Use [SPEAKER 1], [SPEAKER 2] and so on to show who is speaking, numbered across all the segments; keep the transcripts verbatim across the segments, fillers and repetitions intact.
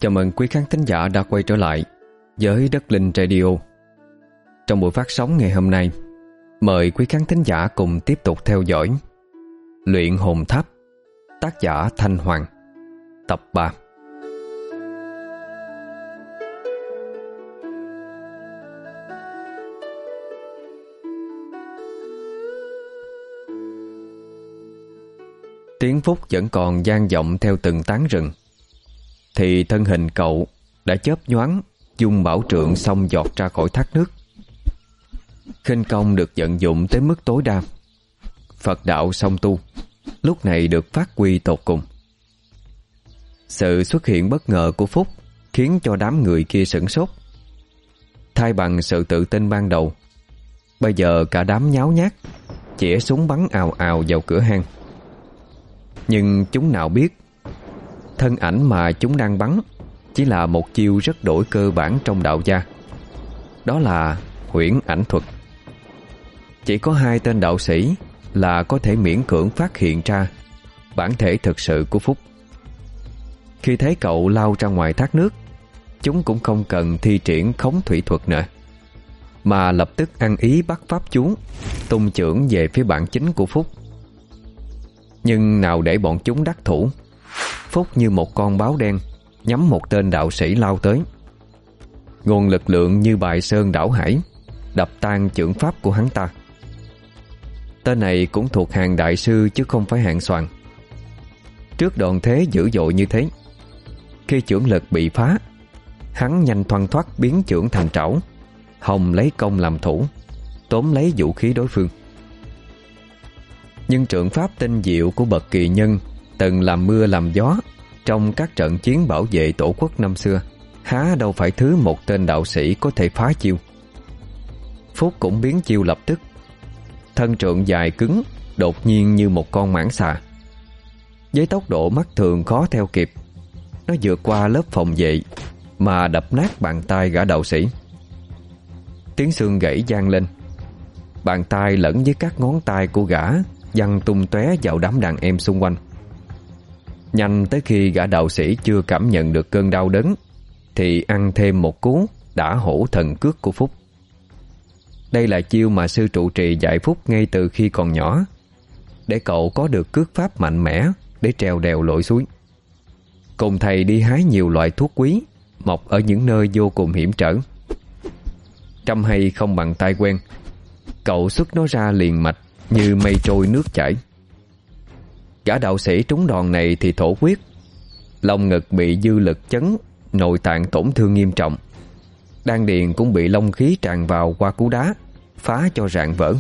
[SPEAKER 1] Chào mừng quý khán thính giả đã quay trở lại với Đất Linh Radio. Trong buổi phát sóng ngày hôm nay, mời quý khán thính giả cùng tiếp tục theo dõi Luyện Hồn Tháp, tác giả Thanh Hoàng, tập ba. Tiếng Phúc vẫn còn vang vọng theo từng tán rừng, thì thân hình cậu đã chớp nhoáng dung bảo trượng xông giọt ra khỏi thác nước. Khinh công được vận dụng tới mức tối đa. Phật đạo song tu lúc này được phát huy tột cùng. Sự xuất hiện bất ngờ của Phúc khiến cho đám người kia sửng sốt. Thay bằng sự tự tin ban đầu, bây giờ cả đám nháo nhác chĩa súng bắn ào ào vào cửa hang. Nhưng chúng nào biết thân ảnh mà chúng đang bắn chỉ là một chiêu rất đổi cơ bản trong đạo gia. Đó là huyễn ảnh thuật. Chỉ có hai tên đạo sĩ là có thể miễn cưỡng phát hiện ra bản thể thực sự của Phúc. Khi thấy cậu lao ra ngoài thác nước, chúng cũng không cần thi triển khống thủy thuật nữa, mà lập tức ăn ý bắt pháp chú tung chưởng về phía bản chính của Phúc. Nhưng nào để bọn chúng đắc thủ, Phúc như một con báo đen nhắm một tên đạo sĩ lao tới. Nguồn lực lượng như bài sơn đảo hải đập tan chưởng pháp của hắn ta. Tên này cũng thuộc hàng đại sư chứ không phải hạng soàn. Trước đòn thế dữ dội như thế, khi chưởng lực bị phá, hắn nhanh thoăn thoắt biến chưởng thành trảo, hòng lấy công làm thủ, tóm lấy vũ khí đối phương. Nhưng trượng pháp tinh diệu của bậc kỳ nhân từng làm mưa làm gió trong các trận chiến bảo vệ tổ quốc năm xưa, há đâu phải thứ một tên đạo sĩ có thể phá chiêu. Phúc cũng biến chiêu lập tức. Thân trượng dài cứng đột nhiên như một con mãng xà. Với tốc độ mắt thường khó theo kịp, nó vượt qua lớp phòng vệ mà đập nát bàn tay gã đạo sĩ. Tiếng xương gãy vang lên. Bàn tay lẫn với các ngón tay của gã văng tung tóe vào đám đàn em xung quanh. Nhanh tới khi gã đạo sĩ chưa cảm nhận được cơn đau đớn thì ăn thêm một cú đã hổ thần cước của Phúc. Đây là chiêu mà sư trụ trì dạy Phúc ngay từ khi còn nhỏ, để cậu có được cước pháp mạnh mẽ để trèo đèo lội suối. Cùng thầy đi hái nhiều loại thuốc quý mọc ở những nơi vô cùng hiểm trở. Trăm hay không bằng tay quen, cậu xuất nó ra liền mạch như mây trôi nước chảy. Gã đạo sĩ trúng đòn này thì thổ huyết, lồng ngực bị dư lực chấn, nội tạng tổn thương nghiêm trọng. Đan điền cũng bị long khí tràn vào qua cú đá, phá cho rạn vỡ.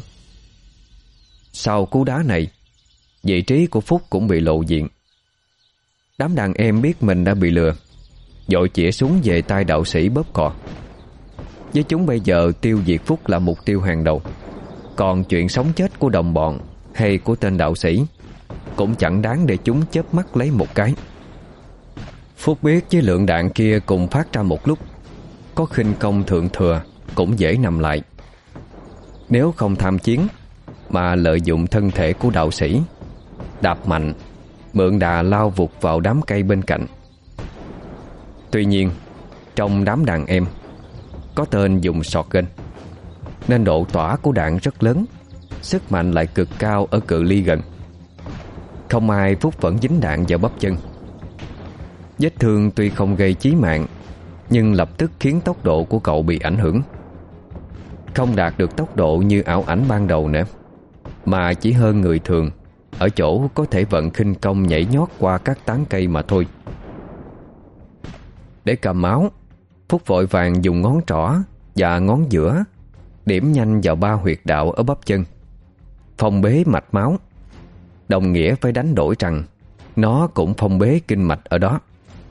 [SPEAKER 1] Sau cú đá này, vị trí của Phúc cũng bị lộ diện. Đám đàn em biết mình đã bị lừa, vội chĩa súng về tay đạo sĩ bóp cò. Với chúng bây giờ tiêu diệt Phúc là mục tiêu hàng đầu, còn chuyện sống chết của đồng bọn hay của tên đạo sĩ cũng chẳng đáng để chúng chớp mắt lấy một cái. Phúc biết với lượng đạn kia cùng phát ra một lúc, có khinh công thượng thừa cũng dễ nằm lại. Nếu không tham chiến mà lợi dụng thân thể của đạo sĩ, đạp mạnh, mượn đà lao vụt vào đám cây bên cạnh. Tuy nhiên, trong đám đàn em có tên dùng shotgun, nên độ tỏa của đạn rất lớn, sức mạnh lại cực cao ở cự ly gần. Không ai Phúc vẫn dính đạn vào bắp chân. Vết thương tuy không gây chí mạng, nhưng lập tức khiến tốc độ của cậu bị ảnh hưởng. Không đạt được tốc độ như ảo ảnh ban đầu nữa, mà chỉ hơn người thường ở chỗ có thể vận khinh công nhảy nhót qua các tán cây mà thôi. Để cầm máu, Phúc vội vàng dùng ngón trỏ và ngón giữa điểm nhanh vào ba huyệt đạo ở bắp chân, phong bế mạch máu, đồng nghĩa phải đánh đổi rằng nó cũng phong bế kinh mạch ở đó.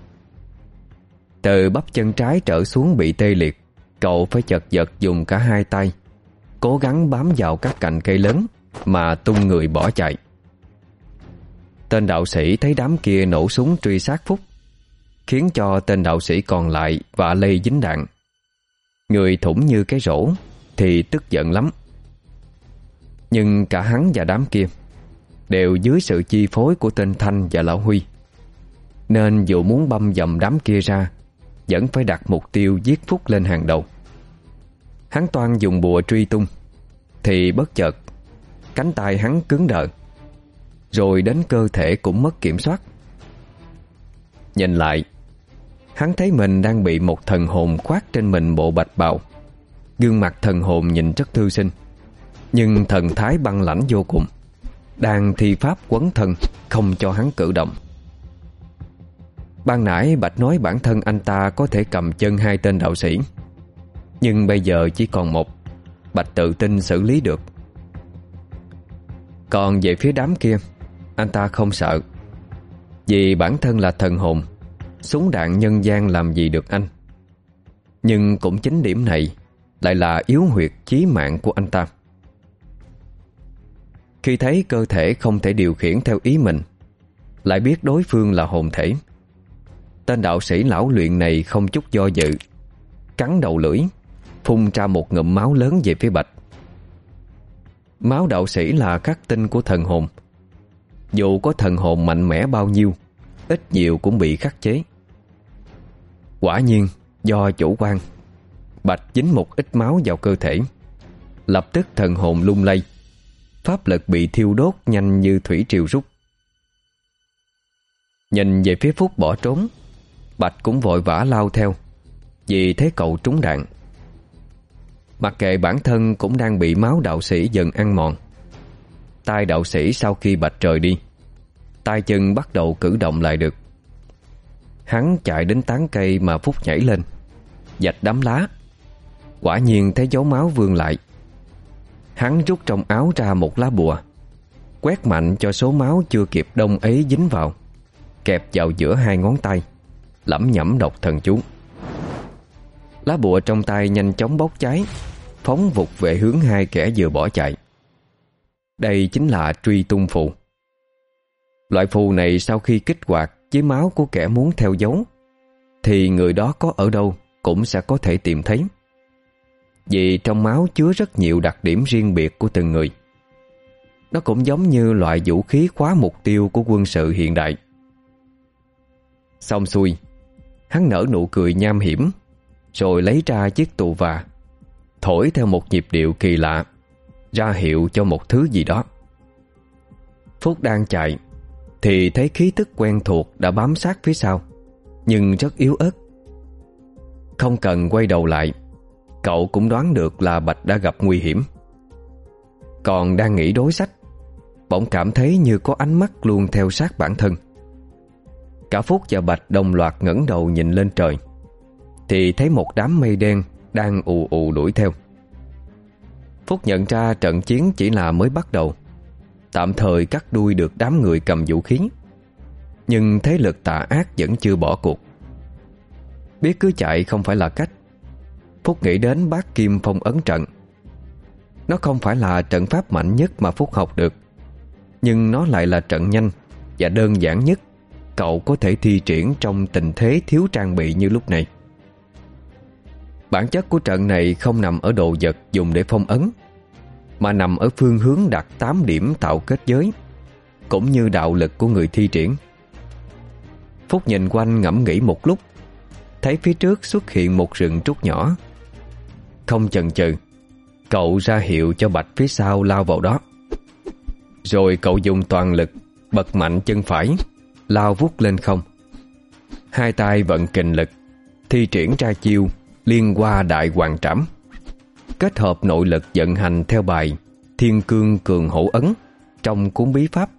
[SPEAKER 1] Từ bắp chân trái trở xuống bị tê liệt, cậu phải chật vật dùng cả hai tay cố gắng bám vào các cành cây lớn mà tung người bỏ chạy. Tên đạo sĩ thấy đám kia nổ súng truy sát Phúc, khiến cho tên đạo sĩ còn lại vạ lây dính đạn. Người thủng như cái rổ thì tức giận lắm. Nhưng cả hắn và đám kia đều dưới sự chi phối của tên Thanh và lão Huy, nên dù muốn băm dầm đám kia ra vẫn phải đặt mục tiêu giết Phúc lên hàng đầu. Hắn toan dùng bùa truy tung, thì bất chợt cánh tay hắn cứng đờ, rồi đến cơ thể cũng mất kiểm soát. Nhìn lại, hắn thấy mình đang bị một thần hồn khoác trên mình bộ bạch bào. Gương mặt thần hồn nhìn rất thư sinh, nhưng thần thái băng lãnh vô cùng, đang thi pháp quấn thân, không cho hắn cử động. Ban nãy Bạch nói bản thân anh ta có thể cầm chân hai tên đạo sĩ, nhưng bây giờ chỉ còn một. Bạch tự tin xử lý được. Còn về phía đám kia, anh ta không sợ, vì bản thân là thần hồn, súng đạn nhân gian làm gì được anh. Nhưng cũng chính điểm này lại là yếu huyệt chí mạng của anh ta. Khi thấy cơ thể không thể điều khiển theo ý mình, lại biết đối phương là hồn thể, tên đạo sĩ lão luyện này không chút do dự, cắn đầu lưỡi, phun ra một ngụm máu lớn về phía Bạch. Máu đạo sĩ là khắc tinh của thần hồn. Dù có thần hồn mạnh mẽ bao nhiêu, ít nhiều cũng bị khắc chế. Quả nhiên do chủ quan, Bạch dính một ít máu vào cơ thể, lập tức thần hồn lung lay, pháp lực bị thiêu đốt nhanh như thủy triều rút. Nhìn về phía Phúc bỏ trốn, Bạch cũng vội vã lao theo, vì thấy cậu trúng đạn. Mặc kệ bản thân cũng đang bị máu đạo sĩ dần ăn mòn. tay đạo sĩ sau khi Bạch rời đi, tay chân bắt đầu cử động lại được. Hắn chạy đến tán cây mà Phúc nhảy lên, vạch đám lá. Quả nhiên thấy dấu máu vương lại. Hắn rút trong áo ra một lá bùa, quét mạnh cho số máu chưa kịp đông ấy dính vào, kẹp vào giữa hai ngón tay, lẩm nhẩm đọc thần chú. Lá bùa trong tay nhanh chóng bốc cháy, phóng vụt về hướng hai kẻ vừa bỏ chạy. Đây chính là truy tung phù. Loại phù này sau khi kích hoạt với máu của kẻ muốn theo dấu, thì người đó có ở đâu cũng sẽ có thể tìm thấy, vì trong máu chứa rất nhiều đặc điểm riêng biệt của từng người. Nó cũng giống như loại vũ khí khóa mục tiêu của quân sự hiện đại. Xong xuôi, hắn nở nụ cười nham hiểm, rồi lấy ra chiếc tù và, thổi theo một nhịp điệu kỳ lạ, ra hiệu cho một thứ gì đó. Phúc đang chạy thì thấy khí tức quen thuộc đã bám sát phía sau, nhưng rất yếu ớt. Không cần quay đầu lại, cậu cũng đoán được là Bạch đã gặp nguy hiểm. Còn đang nghĩ đối sách, bỗng cảm thấy như có ánh mắt luôn theo sát bản thân. Cả Phúc và Bạch đồng loạt ngẩng đầu nhìn lên trời, thì thấy một đám mây đen đang ù ù đuổi theo. Phúc nhận ra trận chiến chỉ là mới bắt đầu, tạm thời cắt đuôi được đám người cầm vũ khí, nhưng thế lực tà ác vẫn chưa bỏ cuộc. Biết cứ chạy không phải là cách, Phúc nghĩ đến Bát Kim Phong ấn trận. Nó không phải là trận pháp mạnh nhất mà Phúc học được, nhưng nó lại là trận nhanh và đơn giản nhất cậu có thể thi triển trong tình thế thiếu trang bị như lúc này. Bản chất của trận này không nằm ở đồ vật dùng để phong ấn, mà nằm ở phương hướng đặt tám điểm tạo kết giới, cũng như đạo lực của người thi triển. Phúc nhìn quanh ngẫm nghĩ một lúc, thấy phía trước xuất hiện một rừng trúc nhỏ. Không chần chừ, cậu ra hiệu cho Bạch phía sau lao vào đó. Rồi cậu dùng toàn lực bật mạnh chân phải, lao vút lên không. Hai tay vận kình lực, thi triển ra chiêu Liên Hoa Đại Hoàng Trảm, kết hợp nội lực vận hành theo bài Thiên Cương Cường Hổ Ấn trong cuốn bí pháp.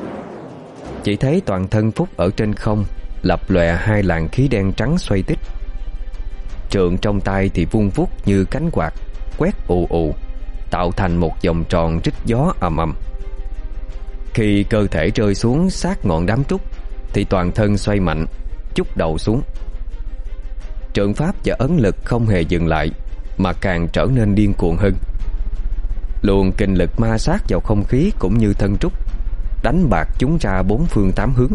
[SPEAKER 1] Chỉ thấy toàn thân Phúc ở trên không lập lòe hai làn khí đen trắng xoay tít. Trượng trong tay thì vung vút như cánh quạt, quét ù ù, tạo thành một vòng tròn rít gió ầm ầm. Khi cơ thể rơi xuống sát ngọn đám trúc, thì toàn thân xoay mạnh, chúc đầu xuống. Trượng pháp và ấn lực không hề dừng lại, mà càng trở nên điên cuồng hơn. Luồng kinh lực ma sát vào không khí cũng như thân trúc, đánh bạc chúng ra bốn phương tám hướng.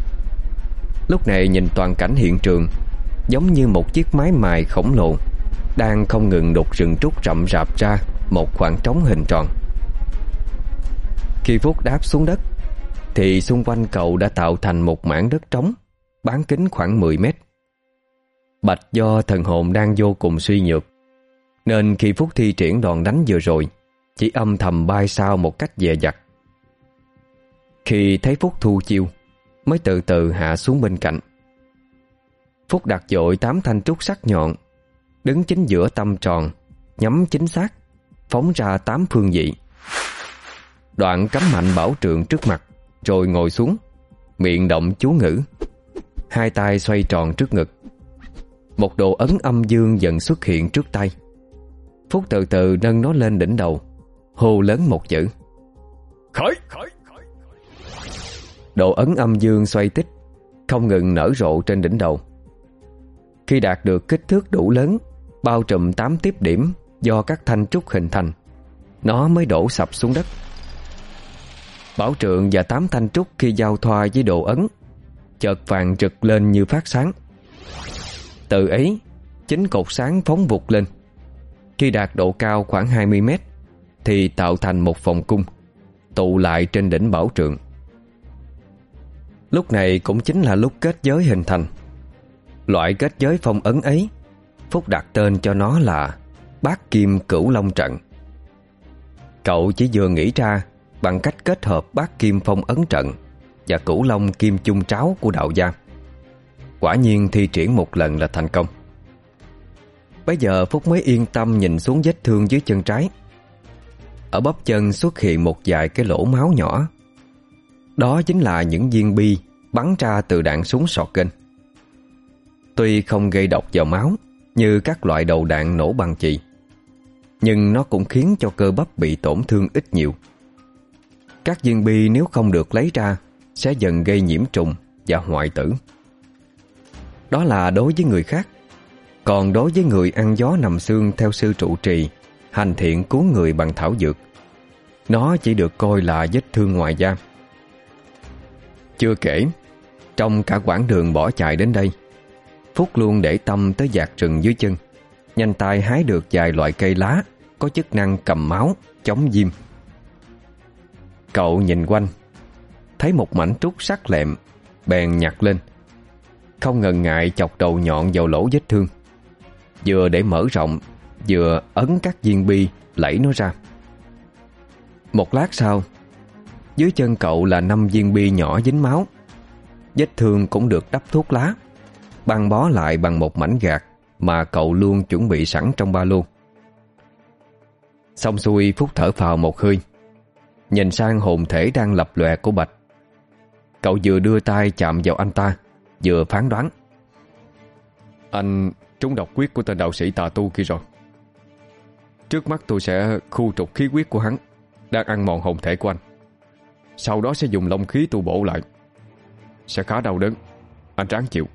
[SPEAKER 1] Lúc này nhìn toàn cảnh hiện trường, giống như một chiếc máy mài khổng lồ đang không ngừng đục rừng trúc rậm rạp ra một khoảng trống hình tròn. Khi Phúc đáp xuống đất, thì xung quanh cậu đã tạo thành một mảng đất trống bán kính khoảng mười mét. Bạch do thần hồn đang vô cùng suy nhược, nên khi Phúc thi triển đòn đánh vừa rồi chỉ âm thầm bay sau một cách dè dặt. Khi thấy Phúc thu chiêu, mới từ từ hạ xuống bên cạnh. Phúc đặt dội tám thanh trúc sắc nhọn, đứng chính giữa tâm tròn, nhắm chính xác, phóng ra tám phương vị. Đoạn cắm mạnh bảo trượng trước mặt, rồi ngồi xuống, miệng động chú ngữ, hai tay xoay tròn trước ngực. Một đồ ấn âm dương dần xuất hiện trước tay. Phúc từ từ nâng nó lên đỉnh đầu, hô lớn một chữ: khởi! Đồ ấn âm dương xoay tích, không ngừng nở rộ trên đỉnh đầu. Khi đạt được kích thước đủ lớn, bao trùm tám tiếp điểm do các thanh trúc hình thành, nó mới đổ sập xuống đất. Bảo trượng và tám thanh trúc khi giao thoa với đồ ấn chợt vàng rực lên như phát sáng. Từ ấy, chính cột sáng phóng vụt lên. Khi đạt độ cao khoảng hai mươi mét thì tạo thành một vòng cung tụ lại trên đỉnh bảo trượng. Lúc này cũng chính là lúc kết giới hình thành. Loại kết giới phong ấn ấy, Phúc đặt tên cho nó là Bát Kim Cửu Long Trận. Cậu chỉ vừa nghĩ ra bằng cách kết hợp Bát Kim Phong Ấn Trận và Cửu Long Kim Chung Tráo của đạo gia. Quả nhiên thi triển một lần là thành công. Bây giờ Phúc mới yên tâm nhìn xuống vết thương dưới chân trái. Ở bắp chân xuất hiện một vài cái lỗ máu nhỏ. Đó chính là những viên bi bắn ra từ đạn súng shotgun. Tuy không gây độc vào máu như các loại đầu đạn nổ bằng chì, nhưng nó cũng khiến cho cơ bắp bị tổn thương ít nhiều. Các viên bi nếu không được lấy ra sẽ dần gây nhiễm trùng và hoại tử. Đó là đối với người khác. Còn đối với người ăn gió nằm xương theo sư trụ trì, hành thiện cứu người bằng thảo dược, nó chỉ được coi là vết thương ngoài da. Chưa kể, trong cả quãng đường bỏ chạy đến đây, Phúc luôn để tâm tới vạt rừng dưới chân, nhanh tay hái được vài loại cây lá có chức năng cầm máu, chống viêm. Cậu nhìn quanh, thấy một mảnh trúc sắc lẹm, bèn nhặt lên, không ngần ngại chọc đầu nhọn vào lỗ vết thương, vừa để mở rộng, vừa ấn các viên bi lẫy nó ra. Một lát sau, dưới chân cậu là năm viên bi nhỏ dính máu. Vết thương cũng được đắp thuốc lá, băng bó lại bằng một mảnh gạt mà cậu luôn chuẩn bị sẵn trong ba lô. Xong xuôi, Phúc thở phào một hơi, nhìn sang hồn thể đang lập lòe của Bạch. Cậu vừa đưa tay chạm vào anh ta, vừa phán đoán: anh trúng độc quyết của tên đạo sĩ tà tu kia rồi. Trước mắt tôi sẽ khu trục khí huyết của hắn đang ăn mòn hồn thể của anh, sau đó sẽ dùng long khí tu bổ lại. Sẽ khá đau đớn, anh ráng chịu.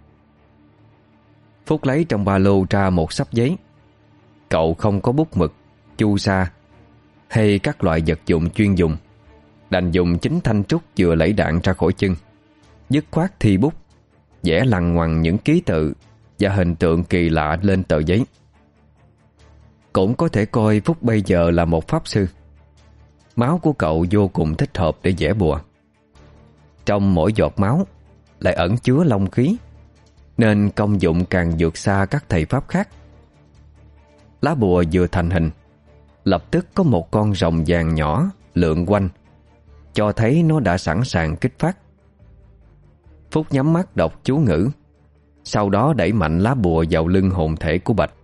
[SPEAKER 1] Phúc lấy trong ba lô ra một xấp giấy. Cậu không có bút mực, chu sa hay các loại vật dụng chuyên dùng, đành dùng chính thanh trúc vừa lấy đạn ra khỏi chân, dứt khoát thi bút, vẽ lằn ngoằn những ký tự và hình tượng kỳ lạ lên tờ giấy. Cũng có thể coi Phúc bây giờ là một pháp sư. Máu của cậu vô cùng thích hợp để vẽ bùa. Trong mỗi giọt máu lại ẩn chứa long khí, nên công dụng càng vượt xa các thầy pháp khác. Lá bùa vừa thành hình, lập tức có một con rồng vàng nhỏ lượn quanh, cho thấy nó đã sẵn sàng kích phát. Phúc nhắm mắt đọc chú ngữ, sau đó đẩy mạnh lá bùa vào lưng hồn thể của Bạch.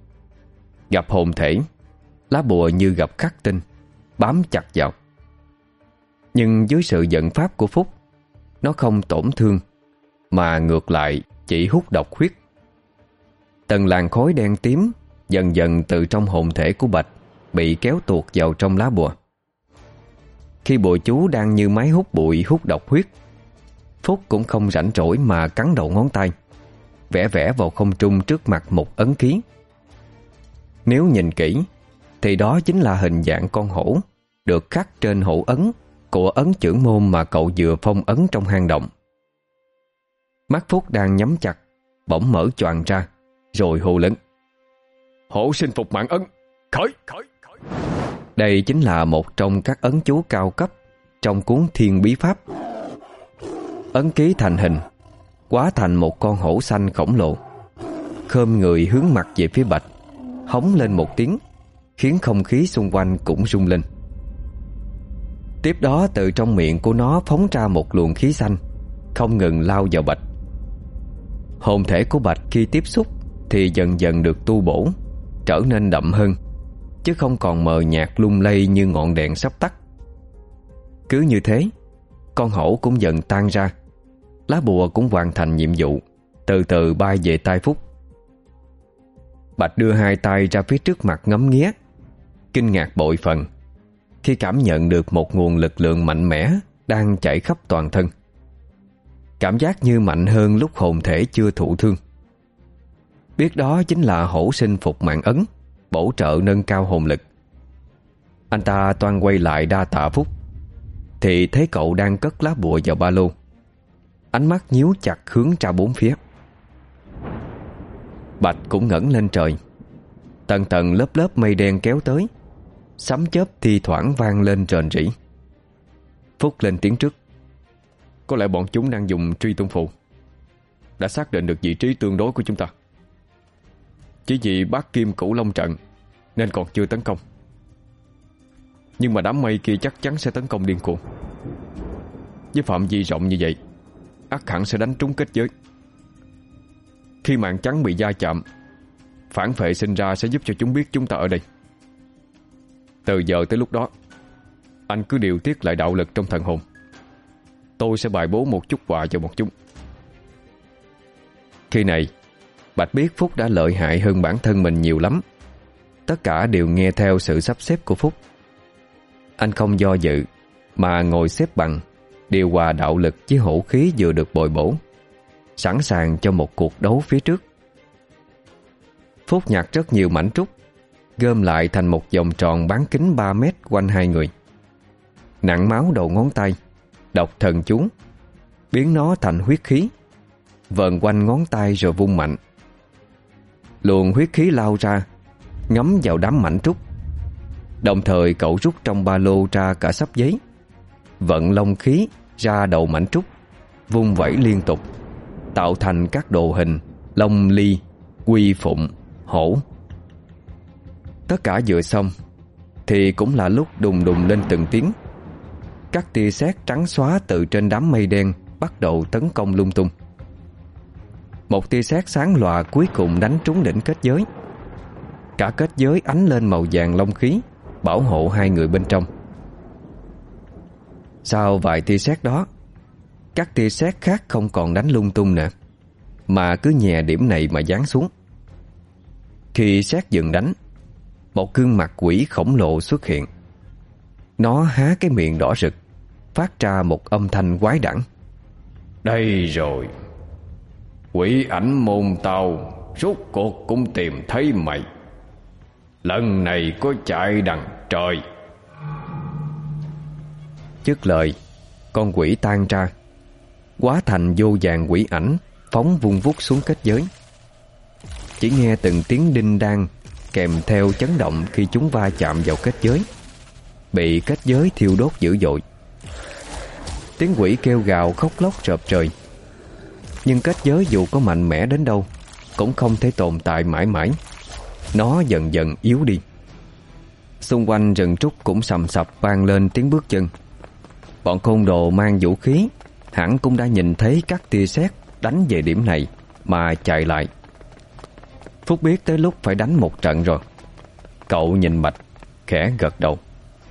[SPEAKER 1] Gặp hồn thể, lá bùa như gặp khắc tinh, bám chặt vào. Nhưng dưới sự dẫn pháp của Phúc, nó không tổn thương, mà ngược lại chỉ hút độc huyết. Tầng làn khói đen tím dần dần từ trong hồn thể của Bạch bị kéo tuột vào trong lá bùa. Khi bùa chú đang như máy hút bụi hút độc huyết, Phúc cũng không rảnh rỗi mà cắn đầu ngón tay, vẽ vẽ vào không trung trước mặt một ấn ký. Nếu nhìn kỹ thì đó chính là hình dạng con hổ được khắc trên hổ ấn của ấn chưởng môn mà cậu vừa phong ấn trong hang động. Mắt Phúc đang nhắm chặt bỗng mở choàng ra, rồi hô lớn: hổ sinh phục mạng ấn, khởi, khởi, khởi. Đây chính là một trong các ấn chú cao cấp trong cuốn Thiên Bí Pháp. Ấn ký thành hình, hóa thành một con hổ xanh khổng lồ. khom người hướng mặt về phía Bạch, hống lên một tiếng, khiến không khí xung quanh cũng rung lên. Tiếp đó từ trong miệng của nó phóng ra một luồng khí xanh, không ngừng lao vào Bạch. Hồn thể của Bạch khi tiếp xúc thì dần dần được tu bổ, trở nên đậm hơn, chứ không còn mờ nhạt lung lay như ngọn đèn sắp tắt. Cứ như thế, con hổ cũng dần tan ra, lá bùa cũng hoàn thành nhiệm vụ, từ từ bay về tay Phúc. Bạch đưa hai tay ra phía trước mặt ngắm nghía, kinh ngạc bội phần khi cảm nhận được một nguồn lực lượng mạnh mẽ đang chảy khắp toàn thân. Cảm giác như mạnh hơn lúc hồn thể chưa thụ thương. Biết đó chính là hổ sinh phục mạng ấn, bổ trợ nâng cao hồn lực. Anh ta toan quay lại đa tạ Phúc thì thấy cậu đang cất lá bùa vào ba lô, ánh mắt nhíu chặt hướng ra bốn phía. Bạch cũng ngẩng lên trời. Tầng tầng lớp lớp mây đen kéo tới, sấm chớp thi thoảng vang lên rền rĩ. Phúc lên tiếng trước: "Có lẽ bọn chúng đang dùng truy tung phù, đã xác định được vị trí tương đối của chúng ta. Chỉ vì bát kim cửu long trận nên còn chưa tấn công. Nhưng mà đám mây kia chắc chắn sẽ tấn công điên cuồng. Với phạm vi rộng như vậy, ắt hẳn sẽ đánh trúng kết giới. Khi màn trắng bị va chạm, phản phệ sinh ra sẽ giúp cho chúng biết chúng ta ở đây. Từ giờ tới lúc đó, anh cứ điều tiết lại đạo lực trong thần hồn. Tôi sẽ bài bố một chút quà cho bọn chúng." Khi này, Bạch biết Phúc đã lợi hại hơn bản thân mình nhiều lắm. Tất cả đều nghe theo sự sắp xếp của Phúc. Anh không do dự mà ngồi xếp bằng, điều hòa đạo lực với hổ khí vừa được bồi bổ, sẵn sàng cho một cuộc đấu phía trước. Phúc nhặt rất nhiều mảnh trúc, gom lại thành một vòng tròn bán kính ba mét quanh hai người. Nặn máu đầu ngón tay, đọc thần chú, biến nó thành huyết khí, vờn quanh ngón tay rồi vung mạnh. Luồng huyết khí lao ra, ngấm vào đám mảnh trúc. Đồng thời cậu rút trong ba lô ra cả xấp giấy, vận long khí ra đầu mảnh trúc, vung vẩy liên tục, tạo thành các đồ hình long ly, quy phụng, hổ. Tất cả vừa xong thì cũng là lúc đùng đùng lên từng tiếng. Các tia sét trắng xóa từ trên đám mây đen bắt đầu tấn công lung tung. Một tia sét sáng lòa cuối cùng đánh trúng đỉnh kết giới. Cả kết giới ánh lên màu vàng long khí, bảo hộ hai người bên trong. Sau vài tia sét đó, các tia sét khác không còn đánh lung tung nữa, mà cứ nhè điểm này mà giáng xuống. Khi sét dừng đánh, một gương mặt quỷ khổng lồ xuất hiện. Nó há cái miệng đỏ rực, phát ra một âm thanh quái đản: "Đây rồi, quỷ ảnh môn tao rốt cuộc cũng tìm thấy mày. Lần này có chạy đằng trời." Dứt lời, con quỷ tan ra, hóa thành vô vàn quỷ ảnh phóng vung vút xuống kết giới. Chỉ nghe từng tiếng đinh đan kèm theo chấn động khi chúng va chạm vào kết giới, bị kết giới thiêu đốt dữ dội. Tiếng quỷ kêu gào khóc lóc rợp trời. Nhưng kết giới dù có mạnh mẽ đến đâu cũng không thể tồn tại mãi mãi. Nó dần dần yếu đi. Xung quanh rừng trúc cũng sầm sập vang lên tiếng bước chân. Bọn côn đồ mang vũ khí hẳn cũng đã nhìn thấy các tia sét đánh về điểm này mà chạy lại. Phúc biết tới lúc phải đánh một trận rồi. Cậu nhìn Bạch, khẽ gật đầu.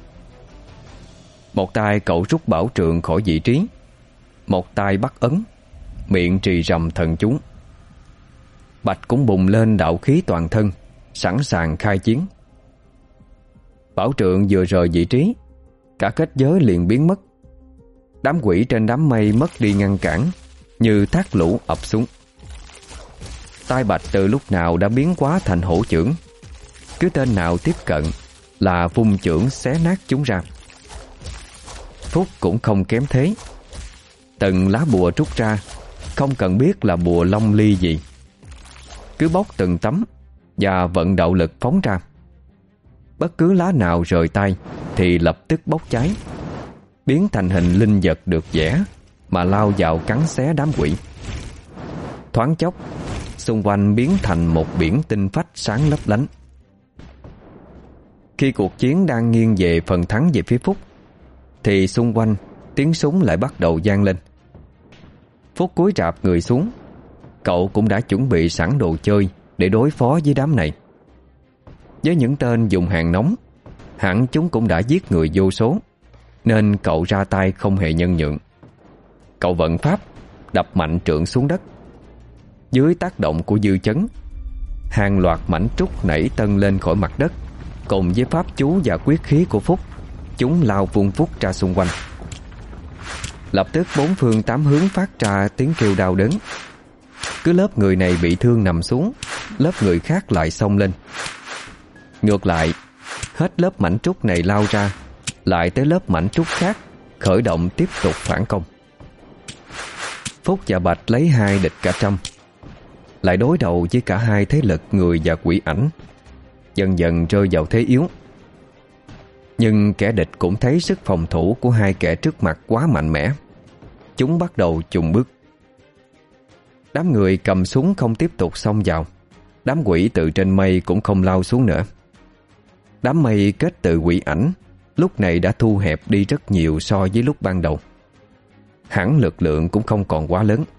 [SPEAKER 1] Một tay cậu rút bảo trượng khỏi vị trí, một tay bắt ấn, miệng trì rầm thần chú. Bạch cũng bùng lên đạo khí toàn thân, sẵn sàng khai chiến. Bảo trượng vừa rời vị trí, cả kết giới liền biến mất. Đám quỷ trên đám mây mất đi ngăn cản, như thác lũ ập xuống. Tai Bạch từ lúc nào đã biến hóa thành hổ chưởng, cứ tên nào tiếp cận là vung chưởng xé nát chúng ra. Phúc cũng không kém thế. Từng lá bùa rút ra, không cần biết là bùa long ly gì, cứ bóc từng tấm và vận đạo lực phóng ra. Bất cứ lá nào rời tay thì lập tức bốc cháy, biến thành hình linh vật được vẽ mà lao vào cắn xé đám quỷ. Thoáng chốc, xung quanh biến thành một biển tinh phách sáng lấp lánh. Khi cuộc chiến đang nghiêng về phần thắng về phía Phúc, thì xung quanh tiếng súng lại bắt đầu vang lên. Phúc cúi rạp người xuống. Cậu cũng đã chuẩn bị sẵn đồ chơi để đối phó với đám này. Với những tên dùng hàng nóng, hẳn chúng cũng đã giết người vô số, nên cậu ra tay không hề nhân nhượng. Cậu vận pháp, đập mạnh trượng xuống đất. Dưới tác động của dư chấn, hàng loạt mảnh trúc nảy tân lên khỏi mặt đất. Cùng với pháp chú và quyết khí của Phúc, chúng lao vung vút ra xung quanh. Lập tức bốn phương tám hướng phát ra tiếng kêu đau đớn. Cứ lớp người này bị thương nằm xuống, lớp người khác lại xông lên. Ngược lại, hết lớp mảnh trúc này lao ra, lại tới lớp mảnh trúc khác khởi động tiếp tục phản công. Phúc và Bạch lấy hai địch cả trăm, lại đối đầu với cả hai thế lực người và quỷ ảnh, dần dần rơi vào thế yếu. Nhưng kẻ địch cũng thấy sức phòng thủ của hai kẻ trước mặt quá mạnh mẽ. Chúng bắt đầu chùng bước. Đám người cầm súng không tiếp tục xông vào. Đám quỷ từ trên mây cũng không lao xuống nữa. Đám mây kết từ quỷ ảnh lúc này đã thu hẹp đi rất nhiều so với lúc ban đầu. Hẳn lực lượng cũng không còn quá lớn.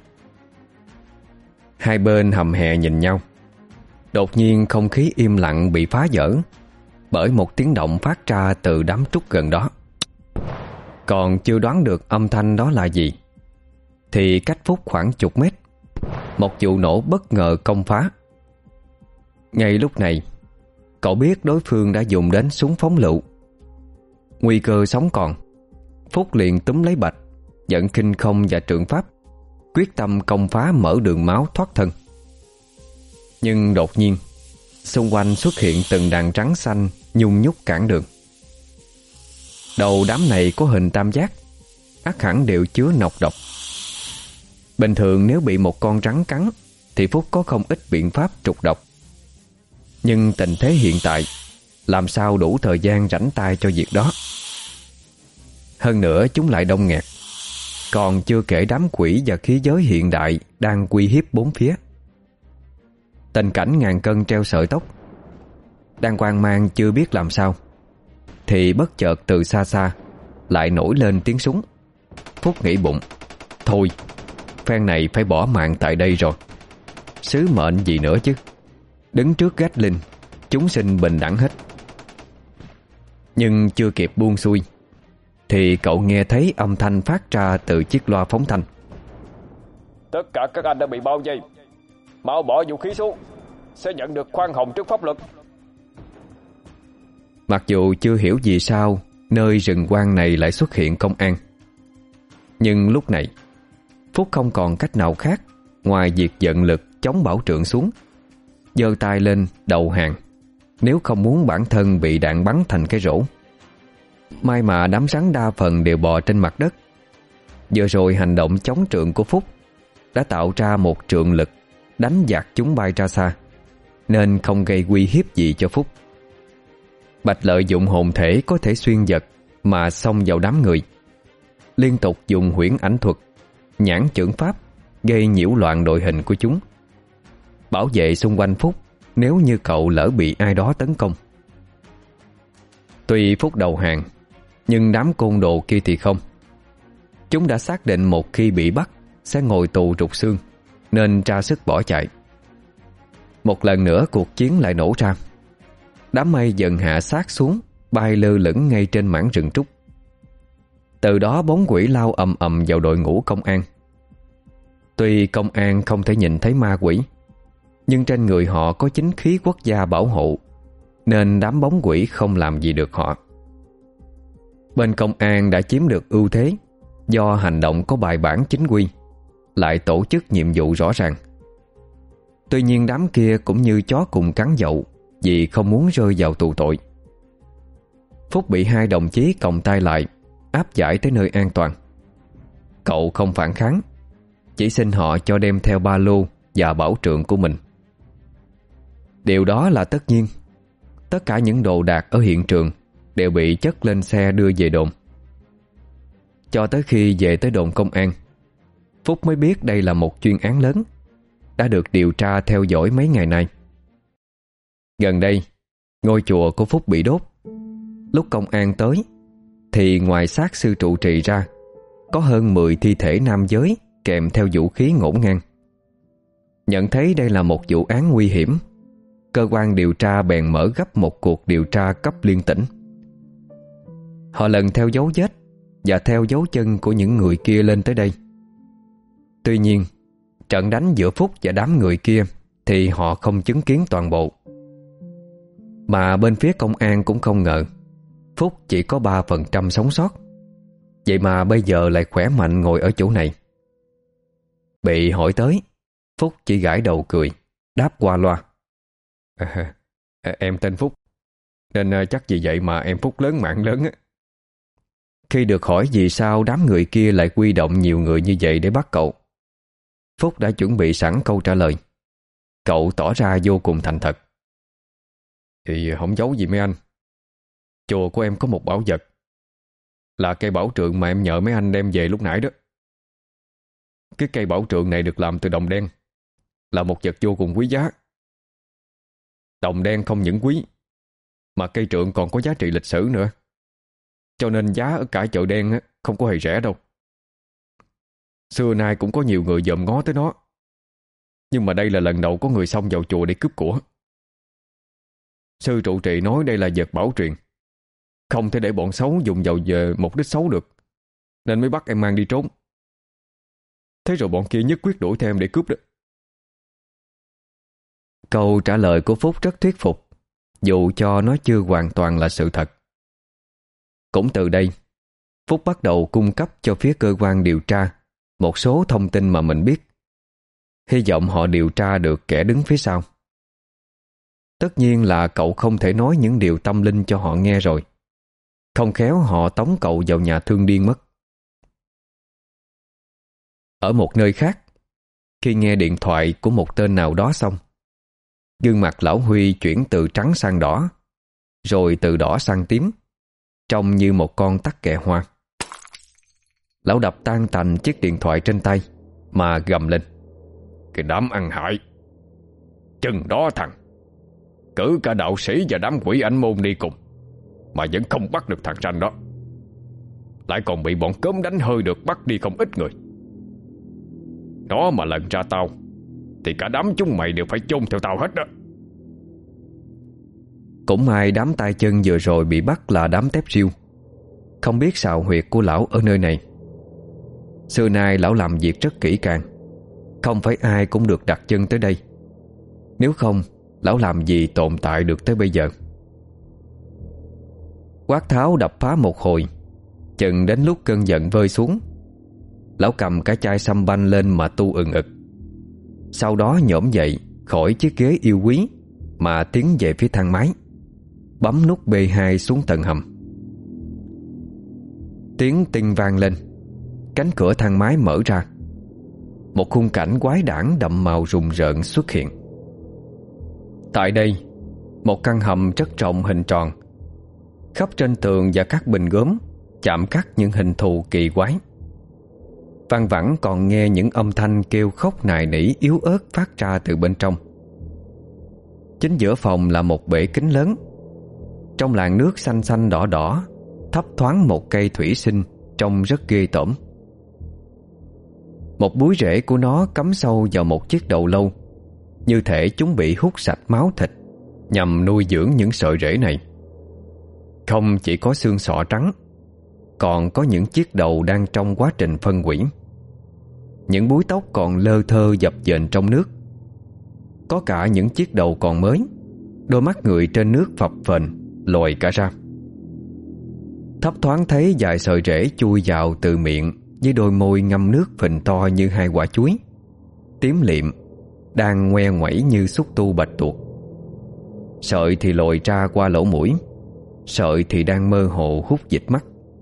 [SPEAKER 1] Hai bên hầm hè nhìn nhau. Đột nhiên không khí im lặng bị phá vỡ bởi một tiếng động phát ra từ đám trúc gần đó. Còn chưa đoán được âm thanh đó là gì, thì cách Phúc khoảng chục mét, một vụ nổ bất ngờ công phá. Ngay lúc này, cậu biết đối phương đã dùng đến súng phóng lựu. Nguy cơ sống còn, Phúc liền túm lấy Bạch, dẫn kinh không và trượng pháp, quyết tâm công phá mở đường máu thoát thân. Nhưng đột nhiên, xung quanh xuất hiện từng đàn rắn xanh nhung nhúc cản đường. Đầu đám này có hình tam giác, ắt hẳn đều chứa nọc độc. Bình thường nếu bị một con rắn cắn thì Phúc có không ít biện pháp trục độc. Nhưng tình thế hiện tại, làm sao đủ thời gian rảnh tay cho việc đó. Hơn nữa chúng lại đông nghẹt, còn chưa kể đám quỷ và khí giới hiện đại đang uy hiếp bốn phía. Tình cảnh ngàn cân treo sợi tóc. Đang hoang mang chưa biết làm sao, thì bất chợt từ xa xa lại nổi lên tiếng súng. Phúc nghĩ bụng, thôi, phen này phải bỏ mạng tại đây rồi. Sứ mệnh gì nữa chứ, đứng trước gác linh, chúng sinh bình đẳng hết. Nhưng chưa kịp buông xuôi, thì cậu nghe thấy âm thanh phát ra từ chiếc loa phóng thanh.
[SPEAKER 2] Tất cả các anh đã bị bao vây, mau bỏ vũ khí xuống, sẽ nhận được khoan hồng trước pháp luật.
[SPEAKER 1] Mặc dù chưa hiểu vì sao nơi rừng hoang này lại xuất hiện công an, nhưng lúc này Phúc không còn cách nào khác ngoài việc vận lực chống bảo trượng xuống, giơ tay lên đầu hàng, nếu không muốn bản thân bị đạn bắn thành cái rổ. May mà đám rắn đa phần đều bò trên mặt đất. Vừa rồi hành động chống trượng của Phúc đã tạo ra một trượng lực đánh dạt chúng bay ra xa, nên không gây uy hiếp gì cho Phúc. Bạch lợi dụng hồn thể có thể xuyên vật mà xông vào đám người, liên tục dùng huyễn ảnh thuật, nhãn chưởng pháp gây nhiễu loạn đội hình của chúng, bảo vệ xung quanh Phúc nếu như cậu lỡ bị ai đó tấn công. Tuy Phúc đầu hàng, nhưng đám côn đồ kia thì không. Chúng đã xác định một khi bị bắt sẽ ngồi tù rục xương, nên ra sức bỏ chạy. Một lần nữa cuộc chiến lại nổ ra. Đám mây dần hạ sát xuống, bay lơ lửng ngay trên mảng rừng trúc. Từ đó bóng quỷ lao ầm ầm vào đội ngũ công an. Tuy công an không thể nhìn thấy ma quỷ, nhưng trên người họ có chính khí quốc gia bảo hộ, nên đám bóng quỷ không làm gì được họ. Bên công an đã chiếm được ưu thế do hành động có bài bản chính quy, lại tổ chức nhiệm vụ rõ ràng. Tuy nhiên đám kia cũng như chó cùng cắn dậu vì không muốn rơi vào tù tội. Phúc bị hai đồng chí còng tay lại, áp giải tới nơi an toàn. Cậu không phản kháng, chỉ xin họ cho đem theo ba lô và bảo trượng của mình. Điều đó là tất nhiên. Tất cả những đồ đạc ở hiện trường đều bị chất lên xe đưa về đồn. Cho tới khi về tới đồn công an, Phúc mới biết đây là một chuyên án lớn. đã được điều tra theo dõi mấy ngày nay. Gần đây, ngôi chùa của Phúc bị đốt. Lúc công an tới thì ngoài xác sư trụ trì ra, có hơn mười thi thể nam giới kèm theo vũ khí ngổn ngang. Nhận thấy đây là một vụ án nguy hiểm, cơ quan điều tra bèn mở gấp một cuộc điều tra cấp liên tỉnh. Họ lần theo dấu vết và theo dấu chân của những người kia lên tới đây. Tuy nhiên, trận đánh giữa Phúc và đám người kia thì họ không chứng kiến toàn bộ. Mà bên phía công an cũng không ngờ Phúc chỉ có ba phần trăm sống sót. Vậy mà bây giờ lại khỏe mạnh ngồi ở chỗ này. Bị hỏi tới, Phúc chỉ gãi đầu cười, đáp qua loa: à, em tên Phúc, nên chắc vì vậy mà em Phúc lớn mạng lớn á. Khi được hỏi vì sao đám người kia lại quy động nhiều người như vậy để bắt cậu, Phúc đã chuẩn bị sẵn câu trả lời. Cậu tỏ ra vô cùng thành thật: Thì không giấu gì mấy anh, chùa của em có một bảo vật, là cây bảo trượng mà em nhờ mấy anh đem về lúc nãy đó. Cái cây bảo trượng này được làm từ đồng đen, là một vật vô cùng quý giá. Đồng đen không những quý, mà cây trượng còn có giá trị lịch sử nữa. Cho nên giá ở cả chợ đen không có hề rẻ đâu. Xưa nay cũng có nhiều người dòm ngó tới nó, nhưng mà đây là lần đầu có người xông vào chùa để cướp của. Sư trụ trì nói đây là vật bảo truyền, không thể để bọn xấu dùng vào giờ mục đích xấu được, nên mới bắt em mang đi trốn. Thế rồi bọn kia nhất quyết đuổi theo em để cướp đó. Câu trả lời của Phúc rất thuyết phục, dù cho nó chưa hoàn toàn là sự thật. Cũng từ đây, Phúc bắt đầu cung cấp cho phía cơ quan điều tra một số thông tin mà mình biết, hy vọng họ điều tra được kẻ đứng phía sau. Tất nhiên là cậu không thể nói những điều tâm linh cho họ nghe rồi, không khéo họ tống cậu vào nhà thương điên mất. Ở một nơi khác, khi nghe điện thoại của một tên nào đó xong, gương mặt lão Huy chuyển từ trắng sang đỏ, rồi từ đỏ sang tím, trông như một con tắc kè hoa. Lão đập tan tành chiếc điện thoại trên tay mà gầm lên: Cái đám ăn hại, chừng đó thằng, cử cả đạo sĩ và đám quỷ ảnh môn đi cùng mà vẫn không bắt được thằng ranh đó. Lại còn bị bọn cớm đánh hơi được bắt đi không ít người. Nó mà lần ra tao thì cả đám chúng mày đều phải chôn theo tao hết đó. Cũng may đám tay chân vừa rồi bị bắt là đám tép riêu, không biết sào huyệt của lão ở nơi này. Xưa nay lão làm việc rất kỹ càng, không phải ai cũng được đặt chân tới đây. Nếu không, lão làm gì tồn tại được tới bây giờ. Quát tháo đập phá một hồi, chừng đến lúc cơn giận vơi xuống, lão cầm cái chai sâm banh lên mà tu ừng ực. Sau đó nhổm dậy khỏi chiếc ghế yêu quý mà tiến về phía thang máy, bấm nút bê hai xuống tầng hầm. Tiếng tinh vang lên, cánh cửa thang máy mở ra. Một khung cảnh quái đản đậm màu rùng rợn xuất hiện. Tại đây, một căn hầm rất rộng hình tròn, khắp trên tường và các bình gốm chạm khắc những hình thù kỳ quái. Văng vẳng còn nghe những âm thanh kêu khóc nài nỉ yếu ớt phát ra từ bên trong. Chính giữa phòng là một bể kính lớn. Trong làn nước xanh xanh đỏ đỏ thấp thoáng một cây thủy sinh trông rất ghê tởm. Một búi rễ của nó cắm sâu vào một chiếc đầu lâu, như thể chúng bị hút sạch máu thịt nhằm nuôi dưỡng những sợi rễ này. Không chỉ có xương sọ trắng, còn có những chiếc đầu đang trong quá trình phân hủy. Những búi tóc còn lơ thơ dập dềnh trong nước. Có cả những chiếc đầu còn mới, đôi mắt người trên nước phập phềnh lồi cả ra. Thấp thoáng thấy vài sợi rễ chui vào từ miệng với đôi môi ngâm nước phình to như hai quả chuối, tím liệm, đang ngoe ngoẩy như xúc tu bạch tuộc. Sợi thì lồi ra qua lỗ mũi, sợi thì đang mơ hồ hút dịch mắt.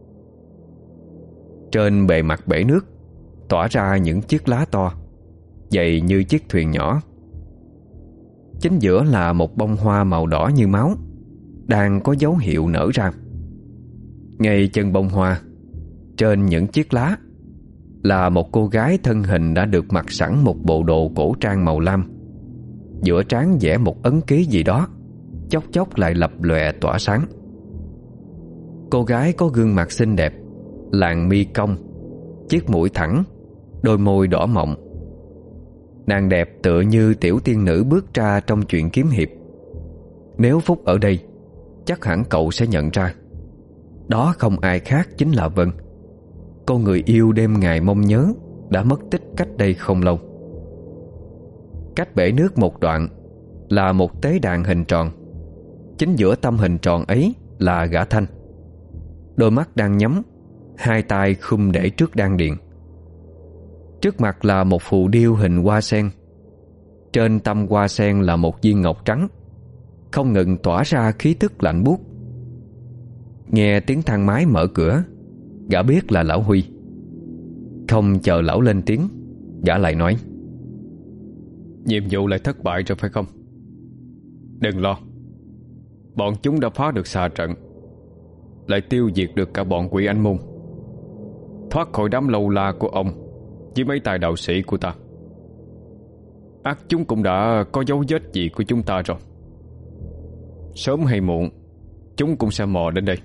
[SPEAKER 1] Trên bề mặt bể nước tỏa ra những chiếc lá to, dày như chiếc thuyền nhỏ. Chính giữa là một bông hoa màu đỏ như máu, đang có dấu hiệu nở ra. Ngay chân bông hoa, trên những chiếc lá là một cô gái thân hình đã được mặc sẵn một bộ đồ cổ trang màu lam. Giữa trán vẽ một ấn ký gì đó, chốc chốc lại lập lòe tỏa sáng. Cô gái có gương mặt xinh đẹp, làn mi cong, chiếc mũi thẳng, đôi môi đỏ mọng. Nàng đẹp tựa như tiểu tiên nữ bước ra trong truyện kiếm hiệp. Nếu Phúc ở đây, chắc hẳn cậu sẽ nhận ra đó không ai khác chính là Vân, cô người yêu đêm ngày mong nhớ đã mất tích cách đây không lâu. Cách bể nước một đoạn là một tế đàn hình tròn. Chính giữa tâm hình tròn ấy là gã Thanh. Đôi mắt đang nhắm, hai tay khum để trước đan điện. Trước mặt là một phù điêu hình hoa sen. Trên tâm hoa sen là một viên ngọc trắng, không ngừng tỏa ra khí tức lạnh buốt. Nghe tiếng thang máy mở cửa, gã biết là lão Huy. Không chờ lão lên tiếng, gã lại nói:
[SPEAKER 3] nhiệm vụ lại thất bại rồi phải không? Đừng lo, bọn chúng đã phá được xà trận, lại tiêu diệt được cả bọn quỷ anh môn, thoát khỏi đám lâu la của ông với mấy tài đạo sĩ của ta. Ắt chúng cũng đã có dấu vết gì của chúng ta rồi. Sớm hay muộn chúng cũng sẽ mò đến đây.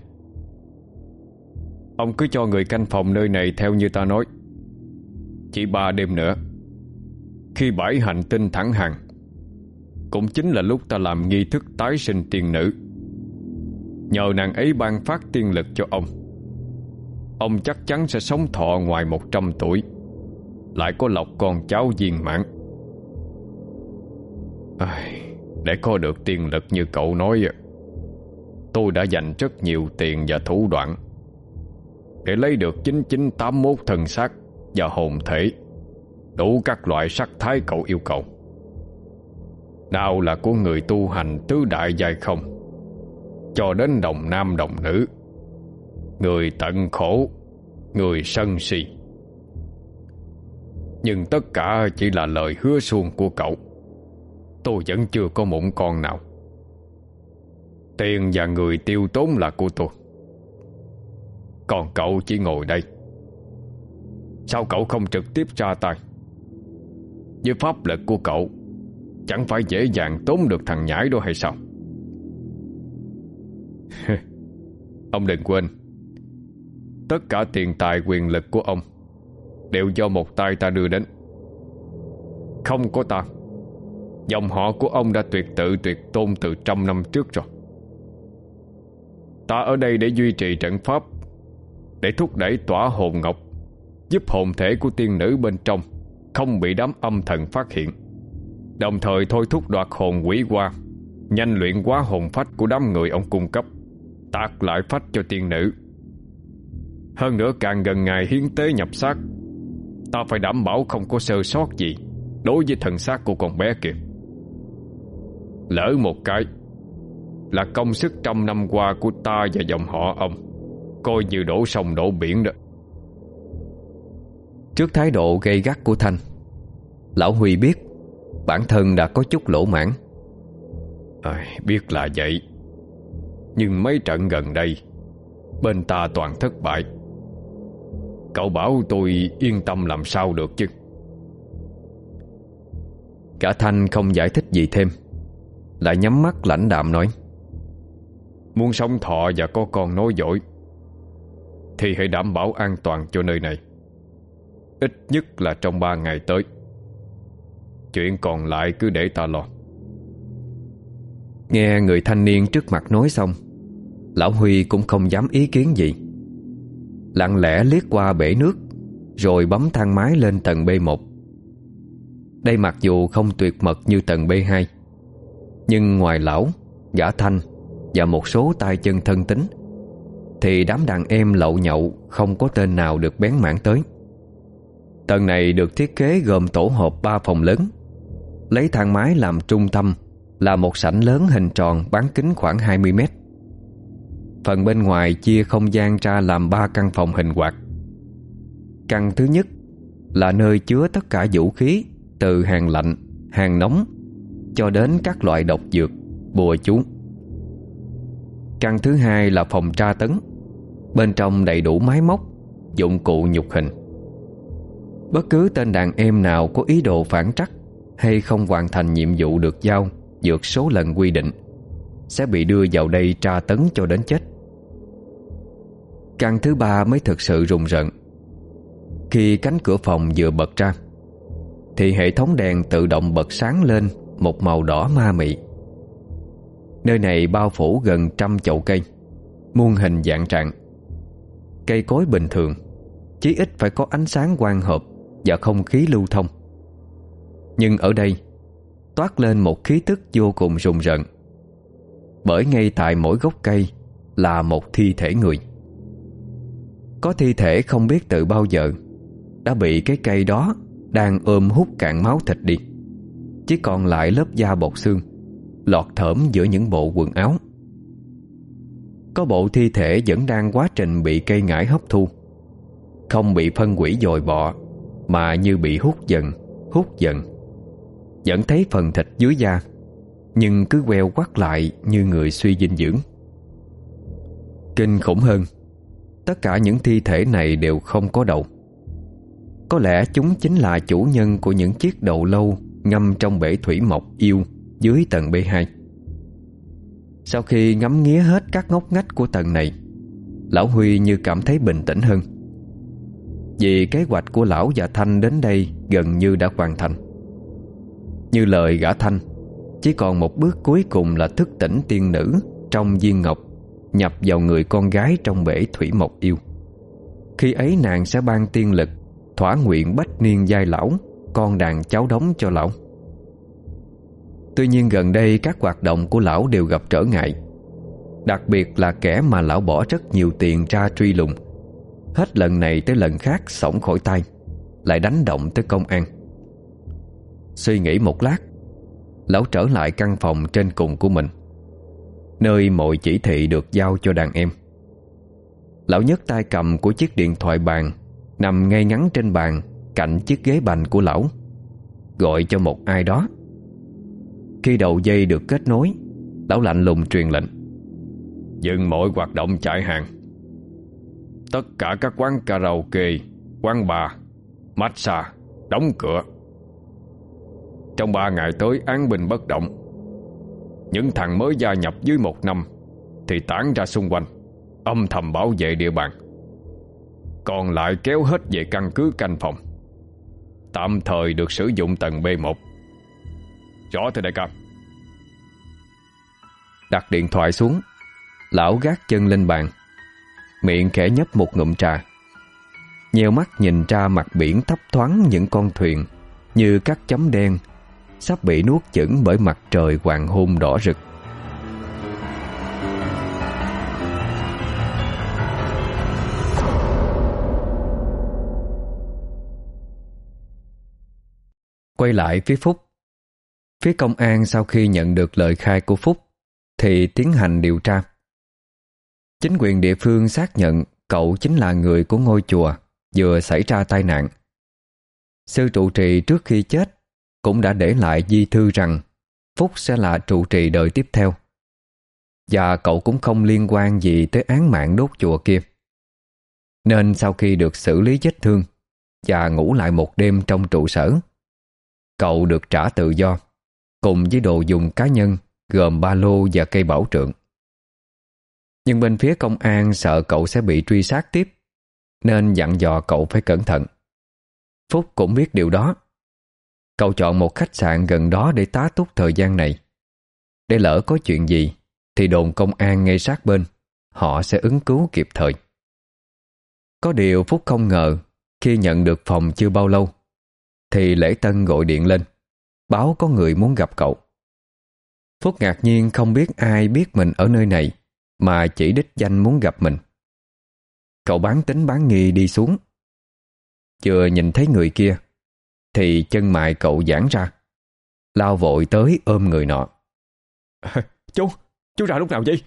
[SPEAKER 3] Ông cứ cho người canh phòng nơi này theo như ta nói. Chỉ ba đêm nữa, khi bãi hành tinh thẳng hàng, cũng chính là lúc ta làm nghi thức tái sinh tiên nữ. Nhờ nàng ấy ban phát tiên lực cho ông, ông chắc chắn sẽ sống thọ ngoài một trăm tuổi, lại có lộc con cháu viên mãn. À, để có được tiên lực như cậu nói, tôi đã dành rất nhiều tiền và thủ đoạn để lấy được chín chín tám mốt thân xác và hồn thể, đủ các loại sắc thái cậu yêu cầu. Nào là của người tu hành tứ đại giai không, cho đến đồng nam đồng nữ, người tận khổ, người sân si. Nhưng tất cả chỉ là lời hứa suông của cậu. Tôi vẫn chưa có mụn con nào. Tiền và người tiêu tốn là của tôi, còn cậu chỉ ngồi đây. Sao cậu không trực tiếp ra tay? Với pháp lực của cậu, chẳng phải dễ dàng tốn được thằng nhãi đó hay sao? Ông đừng quên, tất cả tiền tài quyền lực của ông đều do một tay ta đưa đến. Không có ta, dòng họ của ông đã tuyệt tự tuyệt tôn từ trăm năm trước rồi. Ta ở đây để duy trì trận pháp, để thúc đẩy tỏa hồn ngọc, giúp hồn thể của tiên nữ bên trong không bị đám âm thần phát hiện, đồng thời thôi thúc đoạt hồn quỷ qua, nhanh luyện hóa hồn phách của đám người ông cung cấp, tạc lại phách cho tiên nữ. Hơn nữa càng gần ngày hiến tế nhập xác, ta phải đảm bảo không có sơ sót gì đối với thần xác của con bé kia. Lỡ một cái là công sức trăm năm qua của ta và dòng họ ông coi như đổ sông đổ biển đó.
[SPEAKER 1] Trước thái độ gay gắt của Thanh, lão Huy biết bản thân đã có chút lỗ mãn.
[SPEAKER 3] À, biết là vậy, nhưng mấy trận gần đây bên ta toàn thất bại. Cậu bảo tôi yên tâm làm sao được chứ?
[SPEAKER 1] Cả Thanh không giải thích gì thêm, lại nhắm mắt lãnh đạm nói:
[SPEAKER 3] muốn sống thọ và có con nối dõi thì hãy đảm bảo an toàn cho nơi này, ít nhất là trong ba ngày tới. Chuyện còn lại cứ để ta lo.
[SPEAKER 1] Nghe người thanh niên trước mặt nói xong, lão Huy cũng không dám ý kiến gì, lặng lẽ liếc qua bể nước, rồi bấm thang máy lên tầng B một. Đây mặc dù không tuyệt mật như tầng B hai, nhưng ngoài lão, gã Thanh và một số tay chân thân tín, thì đám đàn em lậu nhậu không có tên nào được bén mảng tới. Tầng này được thiết kế gồm tổ hợp ba phòng lớn, lấy thang máy làm trung tâm là một sảnh lớn hình tròn bán kính khoảng hai mươi mét. Phần bên ngoài chia không gian ra làm ba căn phòng hình quạt. Căn thứ nhất là nơi chứa tất cả vũ khí, từ hàng lạnh, hàng nóng cho đến các loại độc dược, bùa chú. Căn thứ hai là phòng tra tấn, bên trong đầy đủ máy móc, dụng cụ nhục hình. Bất cứ tên đàn em nào có ý đồ phản trắc hay không hoàn thành nhiệm vụ được giao vượt số lần quy định sẽ bị đưa vào đây tra tấn cho đến chết. Căn thứ ba mới thực sự rùng rợn. Khi cánh cửa phòng vừa bật ra thì hệ thống đèn tự động bật sáng lên một màu đỏ ma mị. Nơi này bao phủ gần trăm chậu cây, muôn hình dạng trạng. Cây cối bình thường chí ít phải có ánh sáng quang hợp và không khí lưu thông. Nhưng ở đây toát lên một khí tức vô cùng rùng rợn, bởi ngay tại mỗi gốc cây là một thi thể người. Có thi thể không biết từ bao giờ đã bị cái cây đó đang ôm hút cạn máu thịt đi, chỉ còn lại lớp da bọc xương lọt thởm giữa những bộ quần áo. Có bộ thi thể vẫn đang quá trình bị cây ngải hấp thu, không bị phân hủy dồi bọ, mà như bị hút dần, hút dần. Vẫn thấy phần thịt dưới da, nhưng cứ queo quắt lại như người suy dinh dưỡng. Kinh khủng hơn, tất cả những thi thể này đều không có đầu. Có lẽ chúng chính là chủ nhân của những chiếc đầu lâu ngâm trong bể thủy mộc yêu dưới tầng B hai. Sau khi ngắm nghía hết các ngóc ngách của tầng này, lão Huy như cảm thấy bình tĩnh hơn. Vì kế hoạch của lão và Thanh đến đây gần như đã hoàn thành. Như lời gã Thanh, chỉ còn một bước cuối cùng là thức tỉnh tiên nữ trong viên ngọc nhập vào người con gái trong bể thủy mộc yêu. Khi ấy nàng sẽ ban tiên lực thỏa nguyện bách niên giai lão, con đàn cháu đống cho lão. Tuy nhiên gần đây các hoạt động của lão đều gặp trở ngại, đặc biệt là kẻ mà lão bỏ rất nhiều tiền ra truy lùng, hết lần này tới lần khác xổng khỏi tay, lại đánh động tới công an. Suy nghĩ một lát, lão trở lại căn phòng trên cùng của mình, nơi mọi chỉ thị được giao cho đàn em. Lão nhấc tay cầm của chiếc điện thoại bàn nằm ngay ngắn trên bàn cạnh chiếc ghế bành của lão, gọi cho một ai đó. Khi đầu dây được kết nối, lão lạnh lùng truyền lệnh:
[SPEAKER 3] dừng mọi hoạt động chạy hàng. Tất cả các quán karaoke, quán bar, massage đóng cửa. Trong ba ngày tới án binh bất động. Những thằng mới gia nhập dưới một năm thì tản ra xung quanh, âm thầm bảo vệ địa bàn. Còn lại kéo hết về căn cứ canh phòng, tạm thời được sử dụng tầng B một. Rõ thưa đại ca.
[SPEAKER 1] Đặt điện thoại xuống, lão gác chân lên bàn, miệng khẽ nhấp một ngụm trà, nheo mắt nhìn ra mặt biển thấp thoáng những con thuyền như các chấm đen sắp bị nuốt chửng bởi mặt trời hoàng hôn đỏ rực. Quay lại phía Phúc. Phía công an sau khi nhận được lời khai của Phúc thì tiến hành điều tra. Chính quyền địa phương xác nhận cậu chính là người của ngôi chùa vừa xảy ra tai nạn. Sư trụ trì trước khi chết cũng đã để lại di thư rằng Phúc sẽ là trụ trì đời tiếp theo, và cậu cũng không liên quan gì tới án mạng đốt chùa kia. Nên sau khi được xử lý vết thương và ngủ lại một đêm trong trụ sở, cậu được trả tự do cùng với đồ dùng cá nhân gồm ba lô và cây bảo trượng. Nhưng bên phía công an sợ cậu sẽ bị truy sát tiếp, nên dặn dò cậu phải cẩn thận. Phúc cũng biết điều đó. Cậu chọn một khách sạn gần đó để tá túc thời gian này, để lỡ có chuyện gì thì đồn công an ngay sát bên, họ sẽ ứng cứu kịp thời. Có điều Phúc không ngờ khi nhận được phòng chưa bao lâu thì Lễ Tân gọi điện lên báo có người muốn gặp cậu. Phúc ngạc nhiên không biết ai biết mình ở nơi này mà chỉ đích danh muốn gặp mình. Cậu bán tính bán nghi đi xuống. Chưa nhìn thấy người kia thì chân mày cậu giãn ra, lao vội tới ôm người nọ.
[SPEAKER 3] Chú, chú ra lúc nào vậy?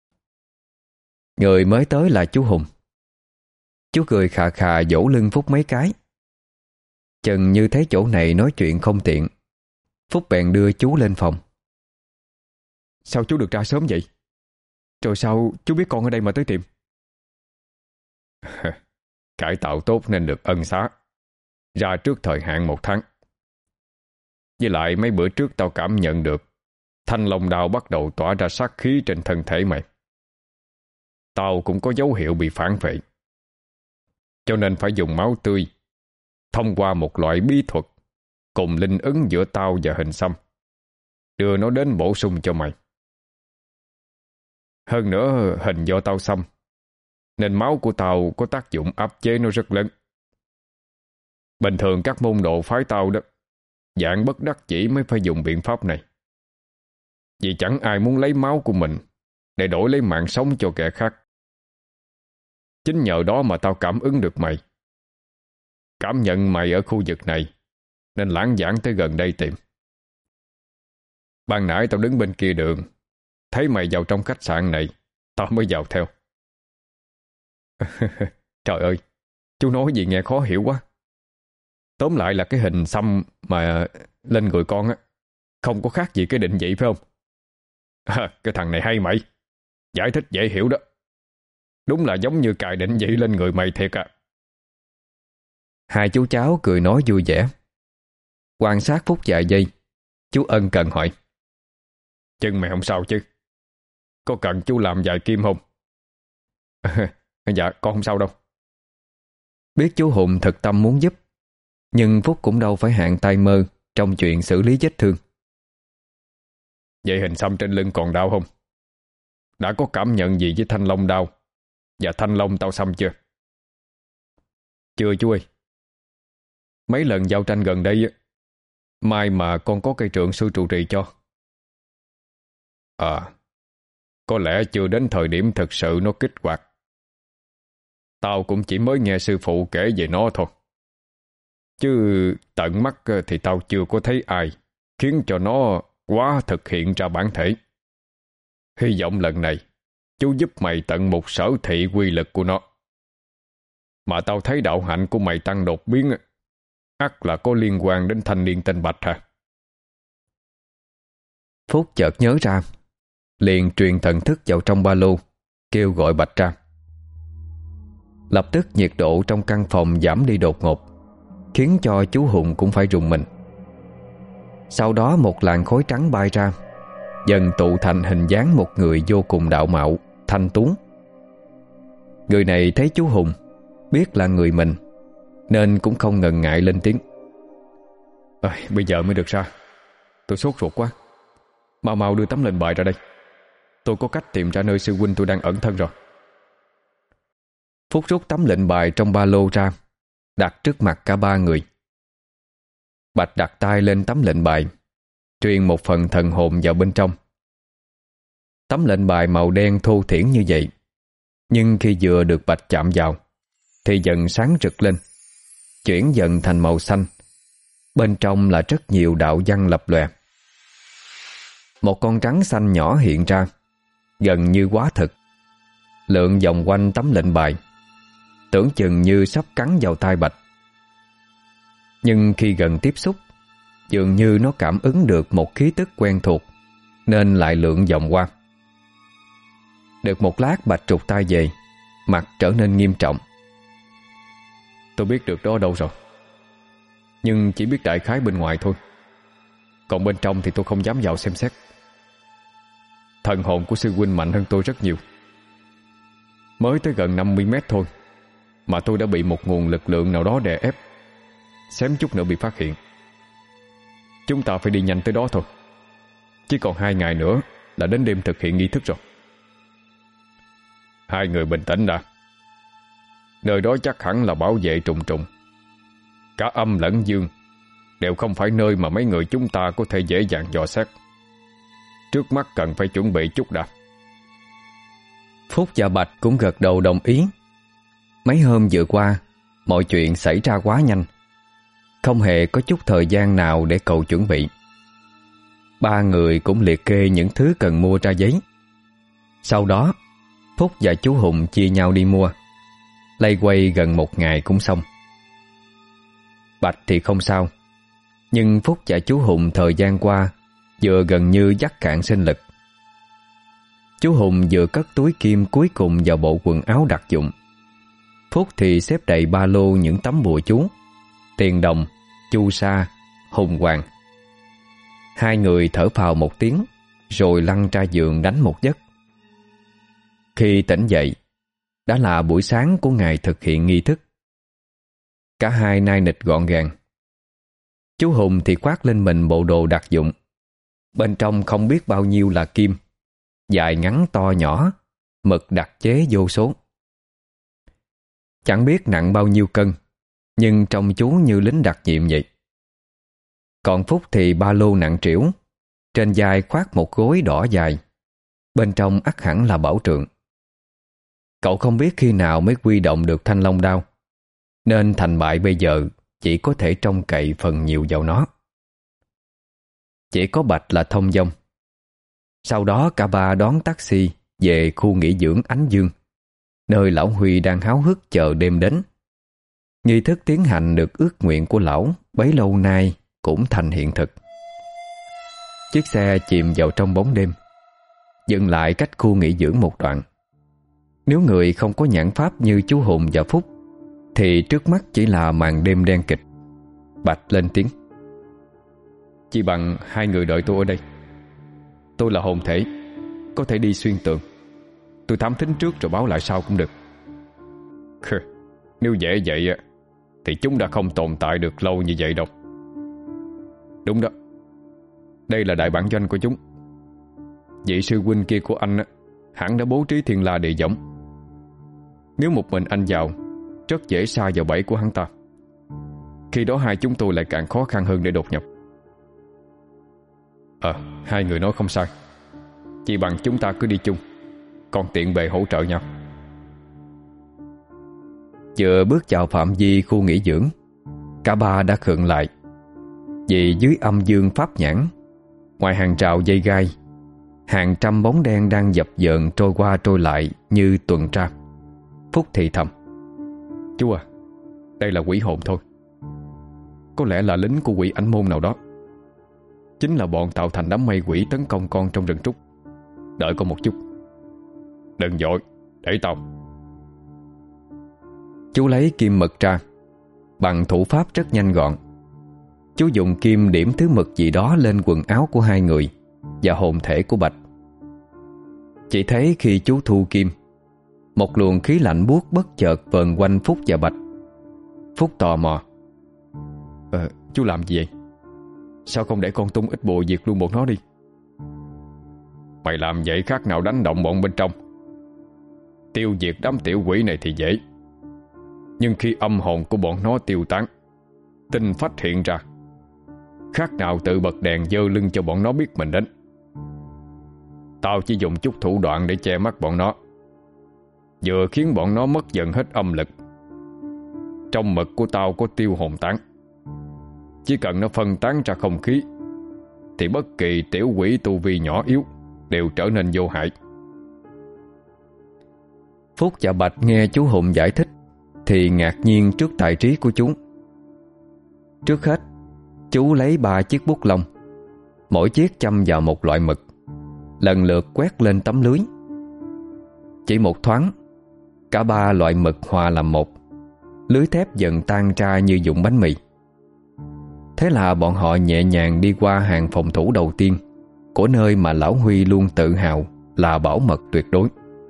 [SPEAKER 1] Người mới tới là chú Hùng. Chú cười khà khà vỗ lưng Phúc mấy cái. Chừng như thấy chỗ này nói chuyện không tiện, Phúc bèn đưa chú lên phòng.
[SPEAKER 3] Sao chú được ra sớm vậy? Rồi sao chú biết con ở đây mà tới tìm? Cải tạo tốt nên được ân xá. ra trước thời hạn một tháng. Với lại mấy bữa trước tao cảm nhận được thanh long đao bắt đầu tỏa ra sát khí trên thân thể mày. Tao cũng có dấu hiệu bị phản vệ, cho nên phải dùng máu tươi thông qua một loại bí thuật cùng linh ứng giữa tao và hình xăm, đưa nó đến bổ sung cho mày. Hơn nữa hình do tao xăm, nên máu của tao có tác dụng áp chế nó rất lớn. Bình thường các môn đồ phái tao đó, dạng bất đắc dĩ mới phải dùng biện pháp này. Vì chẳng ai muốn lấy máu của mình để đổi lấy mạng sống cho kẻ khác. Chính nhờ đó mà tao cảm ứng được mày. Cảm nhận mày ở khu vực này, nên lãng vãng tới gần đây tìm. Ban nãy tao đứng bên kia đường, thấy mày vào trong khách sạn này, tao mới vào theo. Trời ơi, chú nói gì nghe khó hiểu quá. Tóm lại là cái hình xăm mà lên người con á, không có khác gì cái định vị phải không? À, cái thằng này hay mày, giải thích dễ hiểu đó. Đúng là giống như cài định vị lên người mày thiệt à.
[SPEAKER 1] Hai chú cháu cười nói vui vẻ. Quan sát phút vài giây, chú ân cần hỏi:
[SPEAKER 3] Chân mày không sao chứ? Có cần chú làm vài kim không? Dạ con không sao đâu.
[SPEAKER 1] Biết chú Hùng thực tâm muốn giúp, nhưng Phúc cũng đâu phải hạng tay mơ trong chuyện xử lý vết thương.
[SPEAKER 3] Vậy hình xăm trên lưng còn đau không? Đã có cảm nhận gì với thanh long đau và thanh long tao xăm chưa?
[SPEAKER 1] Chưa chú ơi. Mấy lần giao tranh gần đây, may mà con có cây trượng sư trụ trì cho.
[SPEAKER 3] À, có lẽ chưa đến thời điểm thực sự nó kích hoạt. Tao cũng chỉ mới nghe sư phụ kể về nó thôi. Chứ tận mắt thì tao chưa có thấy ai khiến cho nó quá thực hiện ra bản thể. Hy vọng lần này chú giúp mày tận một sở thị quy lực của nó. Mà tao thấy đạo hạnh của mày tăng đột biến, ắt là có liên quan đến thanh niên tên Bạch hả?
[SPEAKER 1] Phúc chợt nhớ ra, liền truyền thần thức vào trong ba lô, kêu gọi Bạch ra. Lập tức nhiệt độ trong căn phòng giảm đi đột ngột, khiến cho chú Hùng cũng phải rùng mình. Sau đó một làn khói trắng bay ra, dần tụ thành hình dáng một người vô cùng đạo mạo, thanh tú. Người này thấy chú Hùng, biết là người mình, nên cũng không ngần ngại lên tiếng:
[SPEAKER 3] à, Bây giờ mới được ra. Tôi sốt ruột quá. Mau mau đưa tấm lệnh bài ra đây. Tôi có cách tìm ra nơi sư huynh tôi đang ẩn thân rồi.
[SPEAKER 1] Phúc rút tấm lệnh bài trong ba lô ra, đặt trước mặt cả ba người. Bạch đặt tay lên tấm lệnh bài, truyền một phần thần hồn vào bên trong. Tấm lệnh bài màu đen thô thiển như vậy, nhưng khi vừa được Bạch chạm vào thì dần sáng rực lên, chuyển dần thành màu xanh. Bên trong là rất nhiều đạo văn lập lòe. Một con rắn xanh nhỏ hiện ra, gần như quá thực, lượn vòng quanh tấm lệnh bài, tưởng chừng như sắp cắn vào tai Bạch. Nhưng khi gần tiếp xúc, dường như nó cảm ứng được một khí tức quen thuộc, nên lại lượn vòng qua. Được một lát, Bạch trục tay về, mặt trở nên nghiêm trọng.
[SPEAKER 3] Tôi biết được đó ở đâu rồi, nhưng chỉ biết đại khái bên ngoài thôi. Còn bên trong thì tôi không dám vào xem xét. Thần hồn của sư huynh mạnh hơn tôi rất nhiều. Mới tới gần năm mươi mét thôi mà tôi đã bị một nguồn lực lượng nào đó đè ép, xém chút nữa bị phát hiện. Chúng ta phải đi nhanh tới đó thôi. Chỉ còn hai ngày nữa là đến đêm thực hiện nghi thức rồi. Hai người bình tĩnh đã. Nơi đó chắc hẳn là bảo vệ trùng trùng. Cả âm lẫn dương đều không phải nơi mà mấy người chúng ta có thể dễ dàng dò xét. Trước mắt cần phải chuẩn bị chút đã.
[SPEAKER 1] Phúc và Bạch cũng gật đầu đồng ý. Mấy hôm vừa qua, mọi chuyện xảy ra quá nhanh, không hề có chút thời gian nào để cậu chuẩn bị. Ba người cũng liệt kê những thứ cần mua ra giấy. Sau đó, Phúc và chú Hùng chia nhau đi mua. Lay quay gần một ngày cũng xong. Bạch thì không sao, nhưng Phúc và chú Hùng thời gian qua vừa gần như dắt cạn sinh lực. Chú Hùng vừa cất túi kim cuối cùng vào bộ quần áo đặc dụng. Phúc thì xếp đầy ba lô những tấm bùa chú, Tiền Đồng, Chu Sa, Hùng Hoàng. Hai người thở phào một tiếng, rồi lăn ra giường đánh một giấc. Khi tỉnh dậy, đã là buổi sáng của ngày thực hiện nghi thức. Cả hai nai nịch gọn gàng. Chú Hùng thì khoác lên mình bộ đồ đặc dụng. Bên trong không biết bao nhiêu là kim, dài ngắn to nhỏ, mực đặc chế vô số. Chẳng biết nặng bao nhiêu cân, nhưng trông chú như lính đặc nhiệm vậy. Còn Phúc thì ba lô nặng trĩu, trên vai khoác một gối đỏ dài, bên trong ắt hẳn là bảo trượng. Cậu không biết khi nào mới huy động được thanh long đao, nên thành bại bây giờ chỉ có thể trông cậy phần nhiều vào nó. Chỉ có Bạch là thông dong. Sau đó cả ba đón taxi về khu nghỉ dưỡng Ánh Dương, nơi lão Huy đang háo hức chờ đêm đến. Nghi thức tiến hành được ước nguyện của lão bấy lâu nay cũng thành hiện thực. Chiếc xe chìm vào trong bóng đêm, dừng lại cách khu nghỉ dưỡng một đoạn. Nếu người không có nhãn pháp như chú Hùng và Phúc thì trước mắt chỉ là màn đêm đen kịch. Bạch lên tiếng: "Chỉ bằng hai người đợi tôi ở đây. Tôi là hồn thể, có thể đi xuyên tường. Tôi thám thính trước rồi báo lại sau cũng được." "Khừ, nếu dễ vậy thì chúng đã không tồn tại được lâu như vậy đâu." "Đúng đó, đây là đại bản doanh của chúng. Vị sư huynh kia của anh hẳn đã bố trí thiên la địa võng. Nếu một mình anh vào, rất dễ sa vào bẫy của hắn ta. Khi đó hai chúng tôi lại càng khó khăn hơn để đột nhập." Ờ, hai người nói không sai. Chỉ bằng chúng ta cứ đi chung, còn tiện bề hỗ trợ nhau." Vừa bước vào phạm vi khu nghỉ dưỡng, cả ba đã khựng lại. Vì dưới âm dương pháp nhãn, ngoài hàng rào dây gai, hàng trăm bóng đen đang dập dờn trôi qua trôi lại như tuần tra. Phúc thì thầm: "Chú à, đây là quỷ hồn thôi. Có lẽ là lính của quỷ ảnh môn nào đó. Chính là bọn tạo thành đám mây quỷ tấn công con trong rừng trúc. Đợi con một chút." "Đừng vội, để tao." Chú lấy kim mực ra. Bằng thủ pháp rất nhanh gọn, chú dùng kim điểm thứ mực gì đó lên quần áo của hai người và hồn thể của Bạch. Chỉ thấy khi chú thu kim, một luồng khí lạnh buốt bất chợt vờn quanh Phúc và Bạch. Phúc tò mò: Ờ, chú làm gì vậy? Sao không để con tung ít bùa diệt luôn bọn nó đi?" "Mày làm vậy khác nào đánh động bọn bên trong. Tiêu diệt đám tiểu quỷ này thì dễ, nhưng khi âm hồn của bọn nó tiêu tán, tinh phách hiện ra, khác nào tự bật đèn dơ lưng cho bọn nó biết mình đến. Tao chỉ dùng chút thủ đoạn để che mắt bọn nó, vừa khiến bọn nó mất dần hết âm lực. Trong mực của tao có tiêu hồn tán, chỉ cần nó phân tán ra không khí thì bất kỳ tiểu quỷ tu vi nhỏ yếu đều trở nên vô hại." Phúc và Bạch nghe chú Hùng giải thích thì ngạc nhiên trước tài trí của chú. Trước hết, chú lấy ba chiếc bút lông, mỗi chiếc châm vào một loại mực, lần lượt quét lên tấm lưới. Chỉ một thoáng, cả ba loại mực hòa làm một, lưới thép dần tan ra như vụn bánh mì. Thế là bọn họ nhẹ nhàng đi qua hàng phòng thủ đầu tiên của nơi mà lão Huy luôn tự hào là bảo mật tuyệt đối.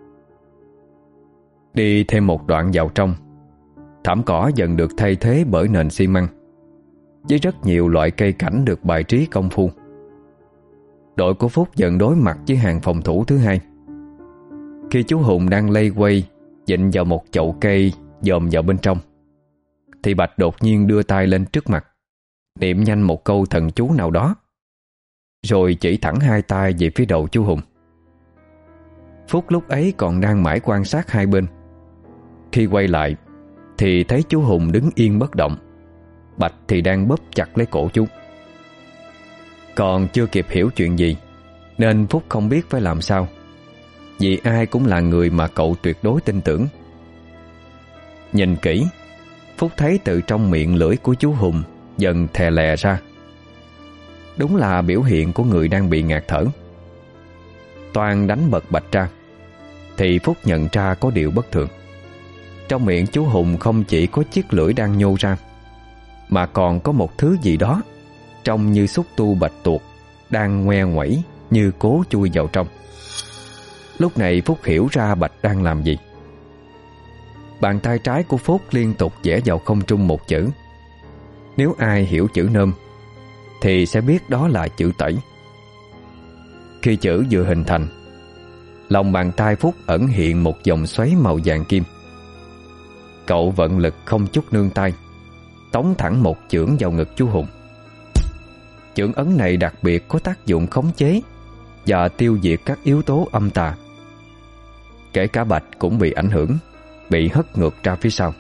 [SPEAKER 1] Đi thêm một đoạn vào trong, thảm cỏ dần được thay thế bởi nền xi măng, với rất nhiều loại cây cảnh được bài trí công phu. Đội của Phúc dần đối mặt với hàng phòng thủ thứ hai. Khi chú Hùng đang lây quay dịnh vào một chậu cây dòm vào bên trong, thì Bạch đột nhiên đưa tay lên trước mặt, niệm nhanh một câu thần chú nào đó, rồi chỉ thẳng hai tay về phía đầu chú Hùng. Phúc lúc ấy còn đang mãi quan sát hai bên. Khi quay lại thì thấy chú Hùng đứng yên bất động, Bạch thì đang bóp chặt lấy cổ chú. Còn chưa kịp hiểu chuyện gì, nên Phúc không biết phải làm sao, vì ai cũng là người mà cậu tuyệt đối tin tưởng. Nhìn kỹ, Phúc thấy từ trong miệng lưỡi của chú Hùng dần thè lè ra. Đúng là biểu hiện của người đang bị ngạt thở. Toàn đánh bật Bạch ra thì Phúc nhận ra có điều bất thường. Trong miệng chú Hùng không chỉ có chiếc lưỡi đang nhô ra, mà còn có một thứ gì đó trông như xúc tu bạch tuộc đang ngoe nguẩy như cố chui vào trong. Lúc này Phúc hiểu ra bạch đang làm gì. Bàn tay trái của Phúc liên tục vẽ vào không trung một chữ. Nếu ai hiểu chữ nôm thì sẽ biết đó là chữ tẩy. Khi chữ vừa hình thành, lòng bàn tay Phúc ẩn hiện một dòng xoáy màu vàng kim. Cậu vận lực không chút nương tay, tống thẳng một chưởng vào ngực chú Hùng. Chưởng ấn này đặc biệt có tác dụng khống chế và tiêu diệt các yếu tố âm tà. Kể cả Bạch cũng bị ảnh hưởng, bị hất ngược ra phía sau.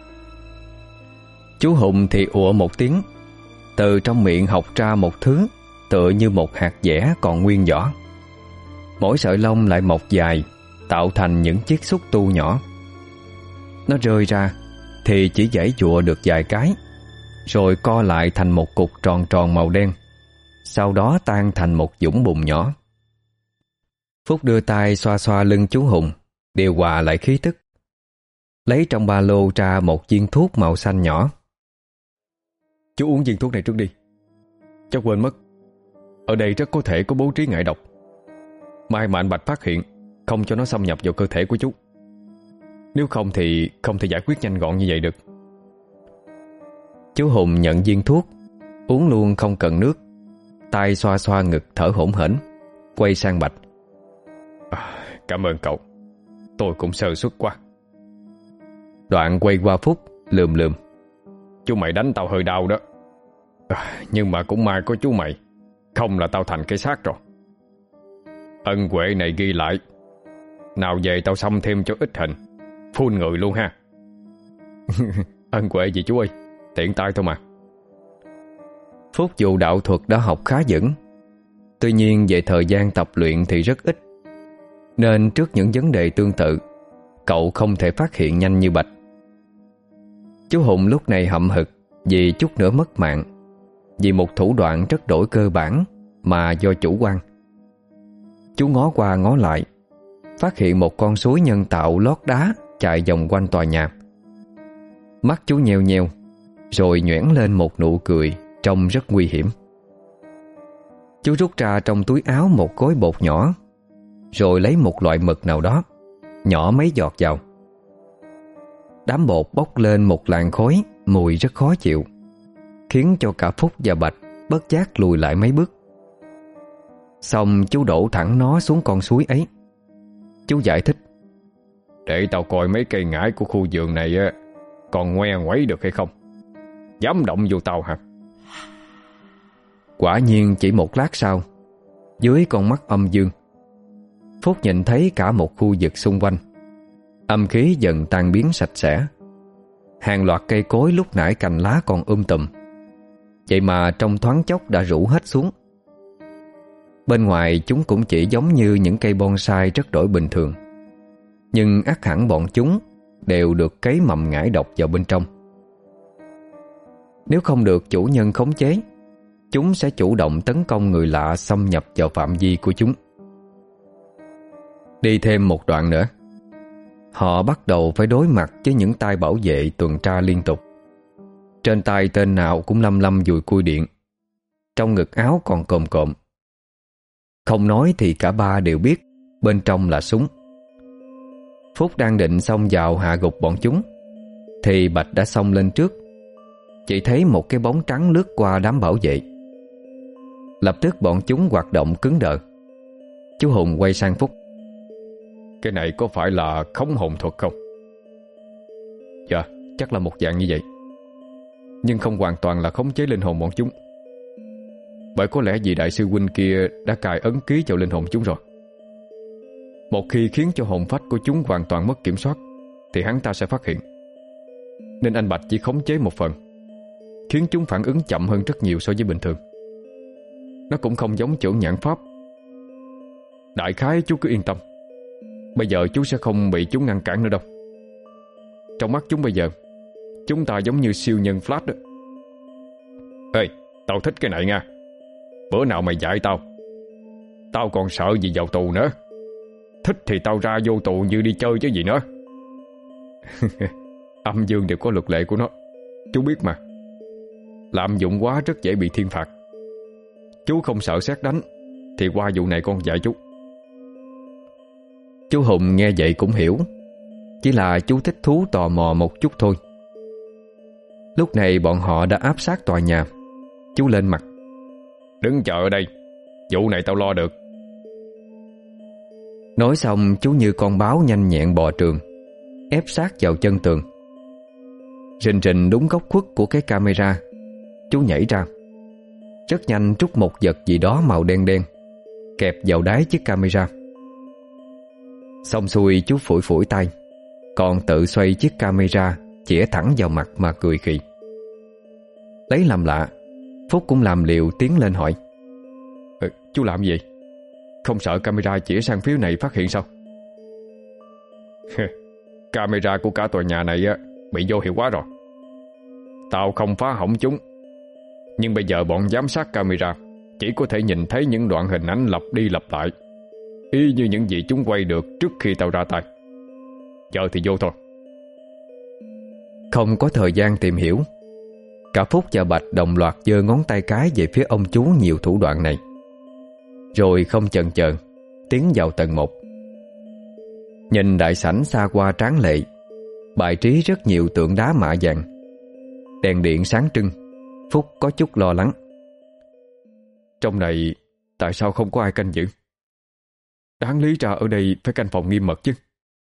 [SPEAKER 1] Chú Hùng thì ụa một tiếng, từ trong miệng học ra một thứ tựa như một hạt dẻ còn nguyên vỏ. Mỗi sợi lông lại mọc dài, tạo thành những chiếc xúc tu nhỏ. Nó rơi ra thì chỉ giãy giụa được vài cái, rồi co lại thành một cục tròn tròn màu đen, sau đó tan thành một dũng bùn nhỏ. Phúc đưa tay xoa xoa lưng chú Hùng, điều hòa lại khí tức, lấy trong ba lô ra một viên thuốc màu xanh nhỏ.
[SPEAKER 3] Chú uống viên thuốc này trước đi. Cháu quên mất, ở đây rất có thể có bố trí ngại độc. May mà anh Bạch phát hiện, không cho nó xâm nhập vào cơ thể của chú. Nếu không thì không thể giải quyết nhanh gọn như vậy được.
[SPEAKER 1] Chú Hùng nhận viên thuốc, uống luôn không cần nước, tay xoa xoa ngực thở hổn hển, quay sang Bạch.
[SPEAKER 3] À, cảm ơn cậu, tôi cũng sơ suất quá.
[SPEAKER 1] Đoạn quay qua Phúc lườm lườm.
[SPEAKER 3] Chú mày đánh tao hơi đau đó, à, nhưng mà cũng may có chú mày, không là tao thành cái xác rồi. Ân huệ này ghi lại, nào về tao xăm thêm cho ít hình, phun người luôn ha. Ân huệ gì chú ơi, tiện tay thôi mà.
[SPEAKER 1] Phúc dù đạo thuật đã học khá vững, tuy nhiên về thời gian tập luyện thì rất ít, nên trước những vấn đề tương tự, cậu không thể phát hiện nhanh như Bạch. Chú Hùng lúc này hậm hực vì chút nữa mất mạng, vì một thủ đoạn rất đổi cơ bản mà do chủ quan. Chú ngó qua ngó lại, phát hiện một con suối nhân tạo lót đá chạy vòng quanh tòa nhà. Mắt chú nheo nheo, rồi nhoẻn lên một nụ cười trông rất nguy hiểm. Chú rút ra trong túi áo một gói bột nhỏ, rồi lấy một loại mực nào đó, nhỏ mấy giọt vào. Đám bột bốc lên một làn khói, mùi rất khó chịu, khiến cho cả Phúc và Bạch bất giác lùi lại mấy bước. Xong chú đổ thẳng nó xuống con suối ấy. Chú giải thích.
[SPEAKER 3] Để tao coi mấy cây ngải của khu vườn này còn ngoe ngoáy được hay không. Dám động vô tao hả?
[SPEAKER 1] Quả nhiên chỉ một lát sau, dưới con mắt âm dương, Phúc nhìn thấy cả một khu vực xung quanh. Âm khí dần tan biến sạch sẽ. Hàng loạt cây cối lúc nãy cành lá còn um tùm, vậy mà trong thoáng chốc đã rũ hết xuống. Bên ngoài chúng cũng chỉ giống như những cây bonsai rất đổi bình thường, nhưng ắt hẳn bọn chúng đều được cấy mầm ngải độc vào bên trong. Nếu không được chủ nhân khống chế, chúng sẽ chủ động tấn công người lạ xâm nhập vào phạm vi của chúng. Đi thêm một đoạn nữa, họ bắt đầu phải đối mặt với những tay bảo vệ tuần tra liên tục. Trên tay tên nào cũng lăm lăm dùi cui điện, trong ngực áo còn cồm cộm. Không nói thì cả ba đều biết bên trong là súng. Phúc đang định xông vào hạ gục bọn chúng, thì Bạch đã xông lên trước. Chỉ thấy một cái bóng trắng lướt qua đám bảo vệ. Lập tức bọn chúng hoạt động cứng đờ. Chú Hùng quay sang Phúc.
[SPEAKER 3] Cái này có phải là khống hồn thuật không?
[SPEAKER 1] Dạ, chắc là một dạng như vậy, nhưng không hoàn toàn là khống chế linh hồn bọn chúng. Bởi có lẽ vị đại sư huynh kia đã cài ấn ký vào linh hồn chúng rồi. Một khi khiến cho hồn phách của chúng hoàn toàn mất kiểm soát, thì hắn ta sẽ phát hiện. Nên anh Bạch chỉ khống chế một phần, khiến chúng phản ứng chậm hơn rất nhiều so với bình thường. Nó cũng không giống chưởng nhãn pháp. Đại khái chú cứ yên tâm, bây giờ chú sẽ không bị chúng ngăn cản nữa đâu. Trong mắt chúng bây giờ, chúng ta giống như siêu nhân Flash đó.
[SPEAKER 3] Ê, tao thích cái này nha. Bữa nào mày dạy tao. Tao còn sợ gì vào tù nữa. Thích thì tao ra vô tù như đi chơi chứ gì nữa.
[SPEAKER 1] Âm dương đều có luật lệ của nó, chú biết mà.
[SPEAKER 3] lạm dụng quá rất dễ bị thiên phạt. Chú không sợ sét đánh thì qua vụ này con dạy chú.
[SPEAKER 1] Chú Hùng nghe vậy cũng hiểu, chỉ là chú thích thú tò mò một chút thôi. Lúc này bọn họ đã áp sát tòa nhà. Chú lên mặt:
[SPEAKER 3] Đứng chờ ở đây, vụ này tao lo được.
[SPEAKER 1] Nói xong chú như con báo nhanh nhẹn bò trường, ép sát vào chân tường. Rình rình đúng góc khuất của cái camera, chú nhảy ra, rất nhanh trút một vật gì đó màu đen đen kẹp vào đáy chiếc camera. Xong xuôi chú phủi phủi tay, còn tự xoay chiếc camera chĩa thẳng vào mặt mà cười khì. Lấy làm lạ, Phúc cũng làm liều tiến lên hỏi:
[SPEAKER 3] ừ, Chú làm gì? Không sợ camera chĩa sang phía này phát hiện sao? Camera của cả tòa nhà này á bị vô hiệu quá rồi. Tao không phá hỏng chúng, nhưng bây giờ bọn giám sát camera chỉ có thể nhìn thấy những đoạn hình ảnh lặp đi lặp lại, y như những gì chúng quay được trước khi tao ra tay. Giờ thì vô thôi.
[SPEAKER 1] Không có thời gian tìm hiểu, cả Phúc và Bạch đồng loạt giơ ngón tay cái về phía ông chú nhiều thủ đoạn này, rồi không chần chờ tiến vào tầng một. Nhìn đại sảnh xa hoa tráng lệ, bài trí rất nhiều tượng đá mạ vàng, đèn điện sáng trưng. Phúc có chút lo lắng:
[SPEAKER 3] Trong này tại sao không có ai canh giữ? Đáng lý ra ở đây phải canh phòng nghiêm mật chứ.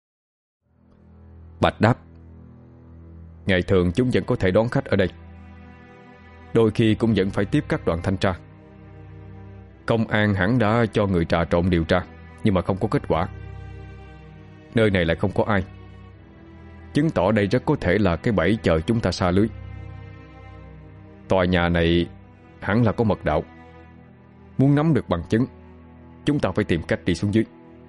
[SPEAKER 1] Bạch đáp:
[SPEAKER 3] Ngày thường chúng vẫn có thể đón khách ở đây, đôi khi cũng vẫn phải tiếp các đoàn thanh tra. Công an hẳn đã cho người trà trộn điều tra, nhưng mà không có kết quả. Nơi này lại không có ai, chứng tỏ đây rất có thể là cái bẫy chờ chúng ta sa lưới. Tòa nhà này hẳn là có mật đạo. Muốn nắm được bằng chứng, chúng ta phải tìm cách đi xuống dưới.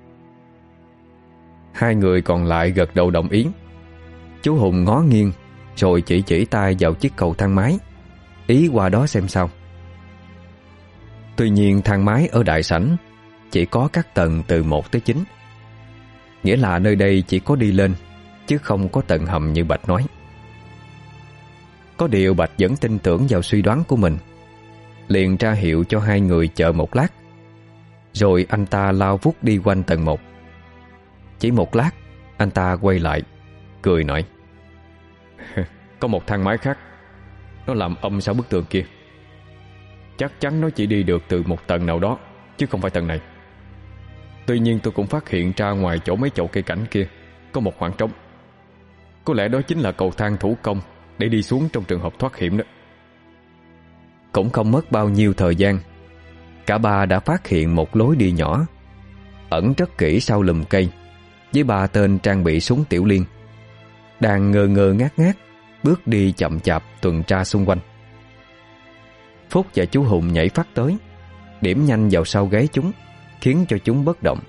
[SPEAKER 1] Hai người còn lại gật đầu đồng ý. Chú Hùng ngó nghiêng rồi chỉ chỉ tay vào chiếc cầu thang máy, ý qua đó xem sao. Tuy nhiên thang máy ở đại sảnh chỉ có các tầng từ một tới chín, nghĩa là nơi đây chỉ có đi lên chứ không có tầng hầm như Bạch nói. Có điều Bạch vẫn tin tưởng vào suy đoán của mình, liền ra hiệu cho hai người chờ một lát, rồi anh ta lao vút đi quanh tầng một. Chỉ một lát, anh ta quay lại cười nói:
[SPEAKER 3] Có một thang máy khác, nó làm âm sau bức tường kia. Chắc chắn nó chỉ đi được từ một tầng nào đó, chứ không phải tầng này. Tuy nhiên tôi cũng phát hiện ra ngoài chỗ mấy chậu cây cảnh kia có một khoảng trống. Có lẽ đó chính là cầu thang thủ công để đi xuống trong trường hợp thoát hiểm đó.
[SPEAKER 1] Cũng không mất bao nhiêu thời gian, cả ba đã phát hiện một lối đi nhỏ ẩn rất kỹ sau lùm cây, với ba tên trang bị súng tiểu liên, đang ngơ ngơ ngác ngác bước đi chậm chạp tuần tra xung quanh. Phúc và chú Hùng nhảy phát tới, điểm nhanh vào sau gáy chúng, khiến cho chúng bất động.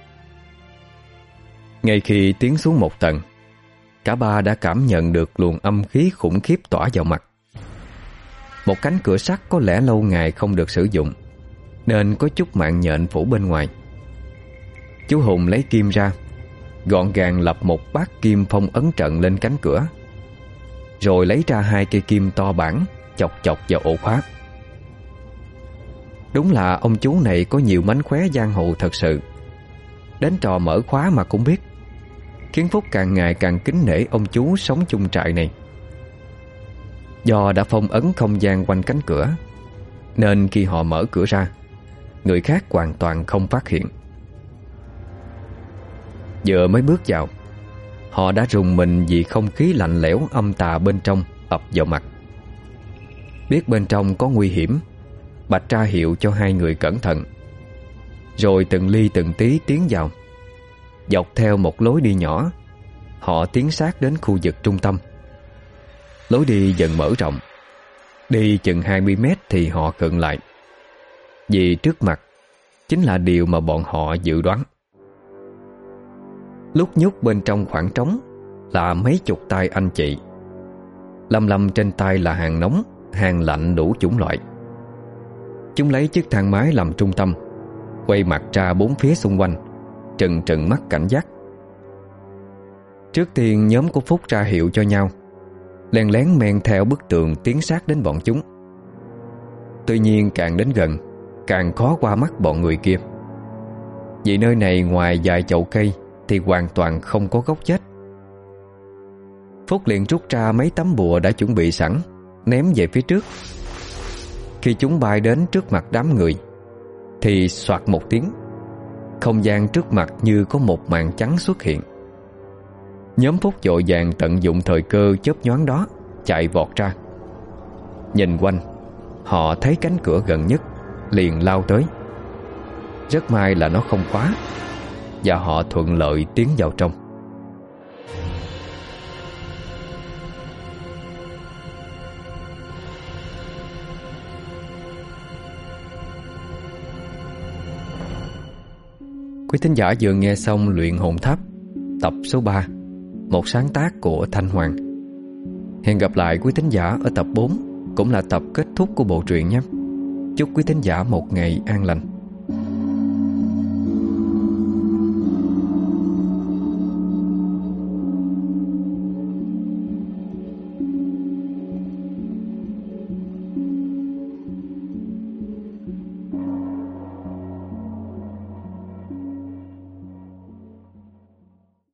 [SPEAKER 1] Ngay khi tiến xuống một tầng, cả ba đã cảm nhận được luồng âm khí khủng khiếp tỏa vào mặt. Một cánh cửa sắt có lẽ lâu ngày không được sử dụng, nên có chút mạng nhện phủ bên ngoài. Chú Hùng lấy kim ra, gọn gàng lập một bát kim phong ấn trận lên cánh cửa, rồi lấy ra hai cây kim to bản chọc chọc vào ổ khóa. Đúng là ông chú này có nhiều mánh khóe giang hồ thật sự, đến trò mở khóa mà cũng biết, khiến Phúc càng ngày càng kính nể ông chú sống chung trại này. Do đã phong ấn không gian quanh cánh cửa, nên khi họ mở cửa ra, người khác hoàn toàn không phát hiện. Vừa mới bước vào, họ đã rùng mình vì không khí lạnh lẽo âm tà bên trong ập vào mặt. Biết bên trong có nguy hiểm, Bạch ra hiệu cho hai người cẩn thận, rồi từng ly từng tí tiến vào. Dọc theo một lối đi nhỏ, họ tiến sát đến khu vực trung tâm. Lối đi dần mở rộng, đi chừng hai mươi mét thì họ khựng lại, vì trước mặt chính là điều mà bọn họ dự đoán. Lúc nhúc bên trong khoảng trống là mấy chục tay anh chị, lăm lăm trên tay là hàng nóng, hàng lạnh đủ chủng loại. Chúng lấy chiếc thang máy làm trung tâm, quay mặt ra bốn phía xung quanh, trừng trừng mắt cảnh giác. Trước tiên nhóm của Phúc ra hiệu cho nhau, len lén men theo bức tường tiến sát đến bọn chúng. Tuy nhiên càng đến gần càng khó qua mắt bọn người kia, vì nơi này ngoài vài chậu cây thì hoàn toàn không có gốc chết. Phúc liền rút ra mấy tấm bùa đã chuẩn bị sẵn, ném về phía trước. Khi chúng bay đến trước mặt đám người thì soạt một tiếng, không gian trước mặt như có một màn trắng xuất hiện. Nhóm Phúc vội vàng tận dụng thời cơ chớp nhoáng đó, chạy vọt ra. Nhìn quanh, họ thấy cánh cửa gần nhất, liền lao tới. Rất may là nó không khóa, và họ thuận lợi tiến vào trong. Quý thính giả vừa nghe xong Luyện Hồn Tháp tập số ba, một sáng tác của Thanh Hoàng. Hẹn gặp lại quý thính giả ở tập bốn, cũng là tập kết thúc của bộ truyện nhé. Chúc quý thính giả một ngày an lành.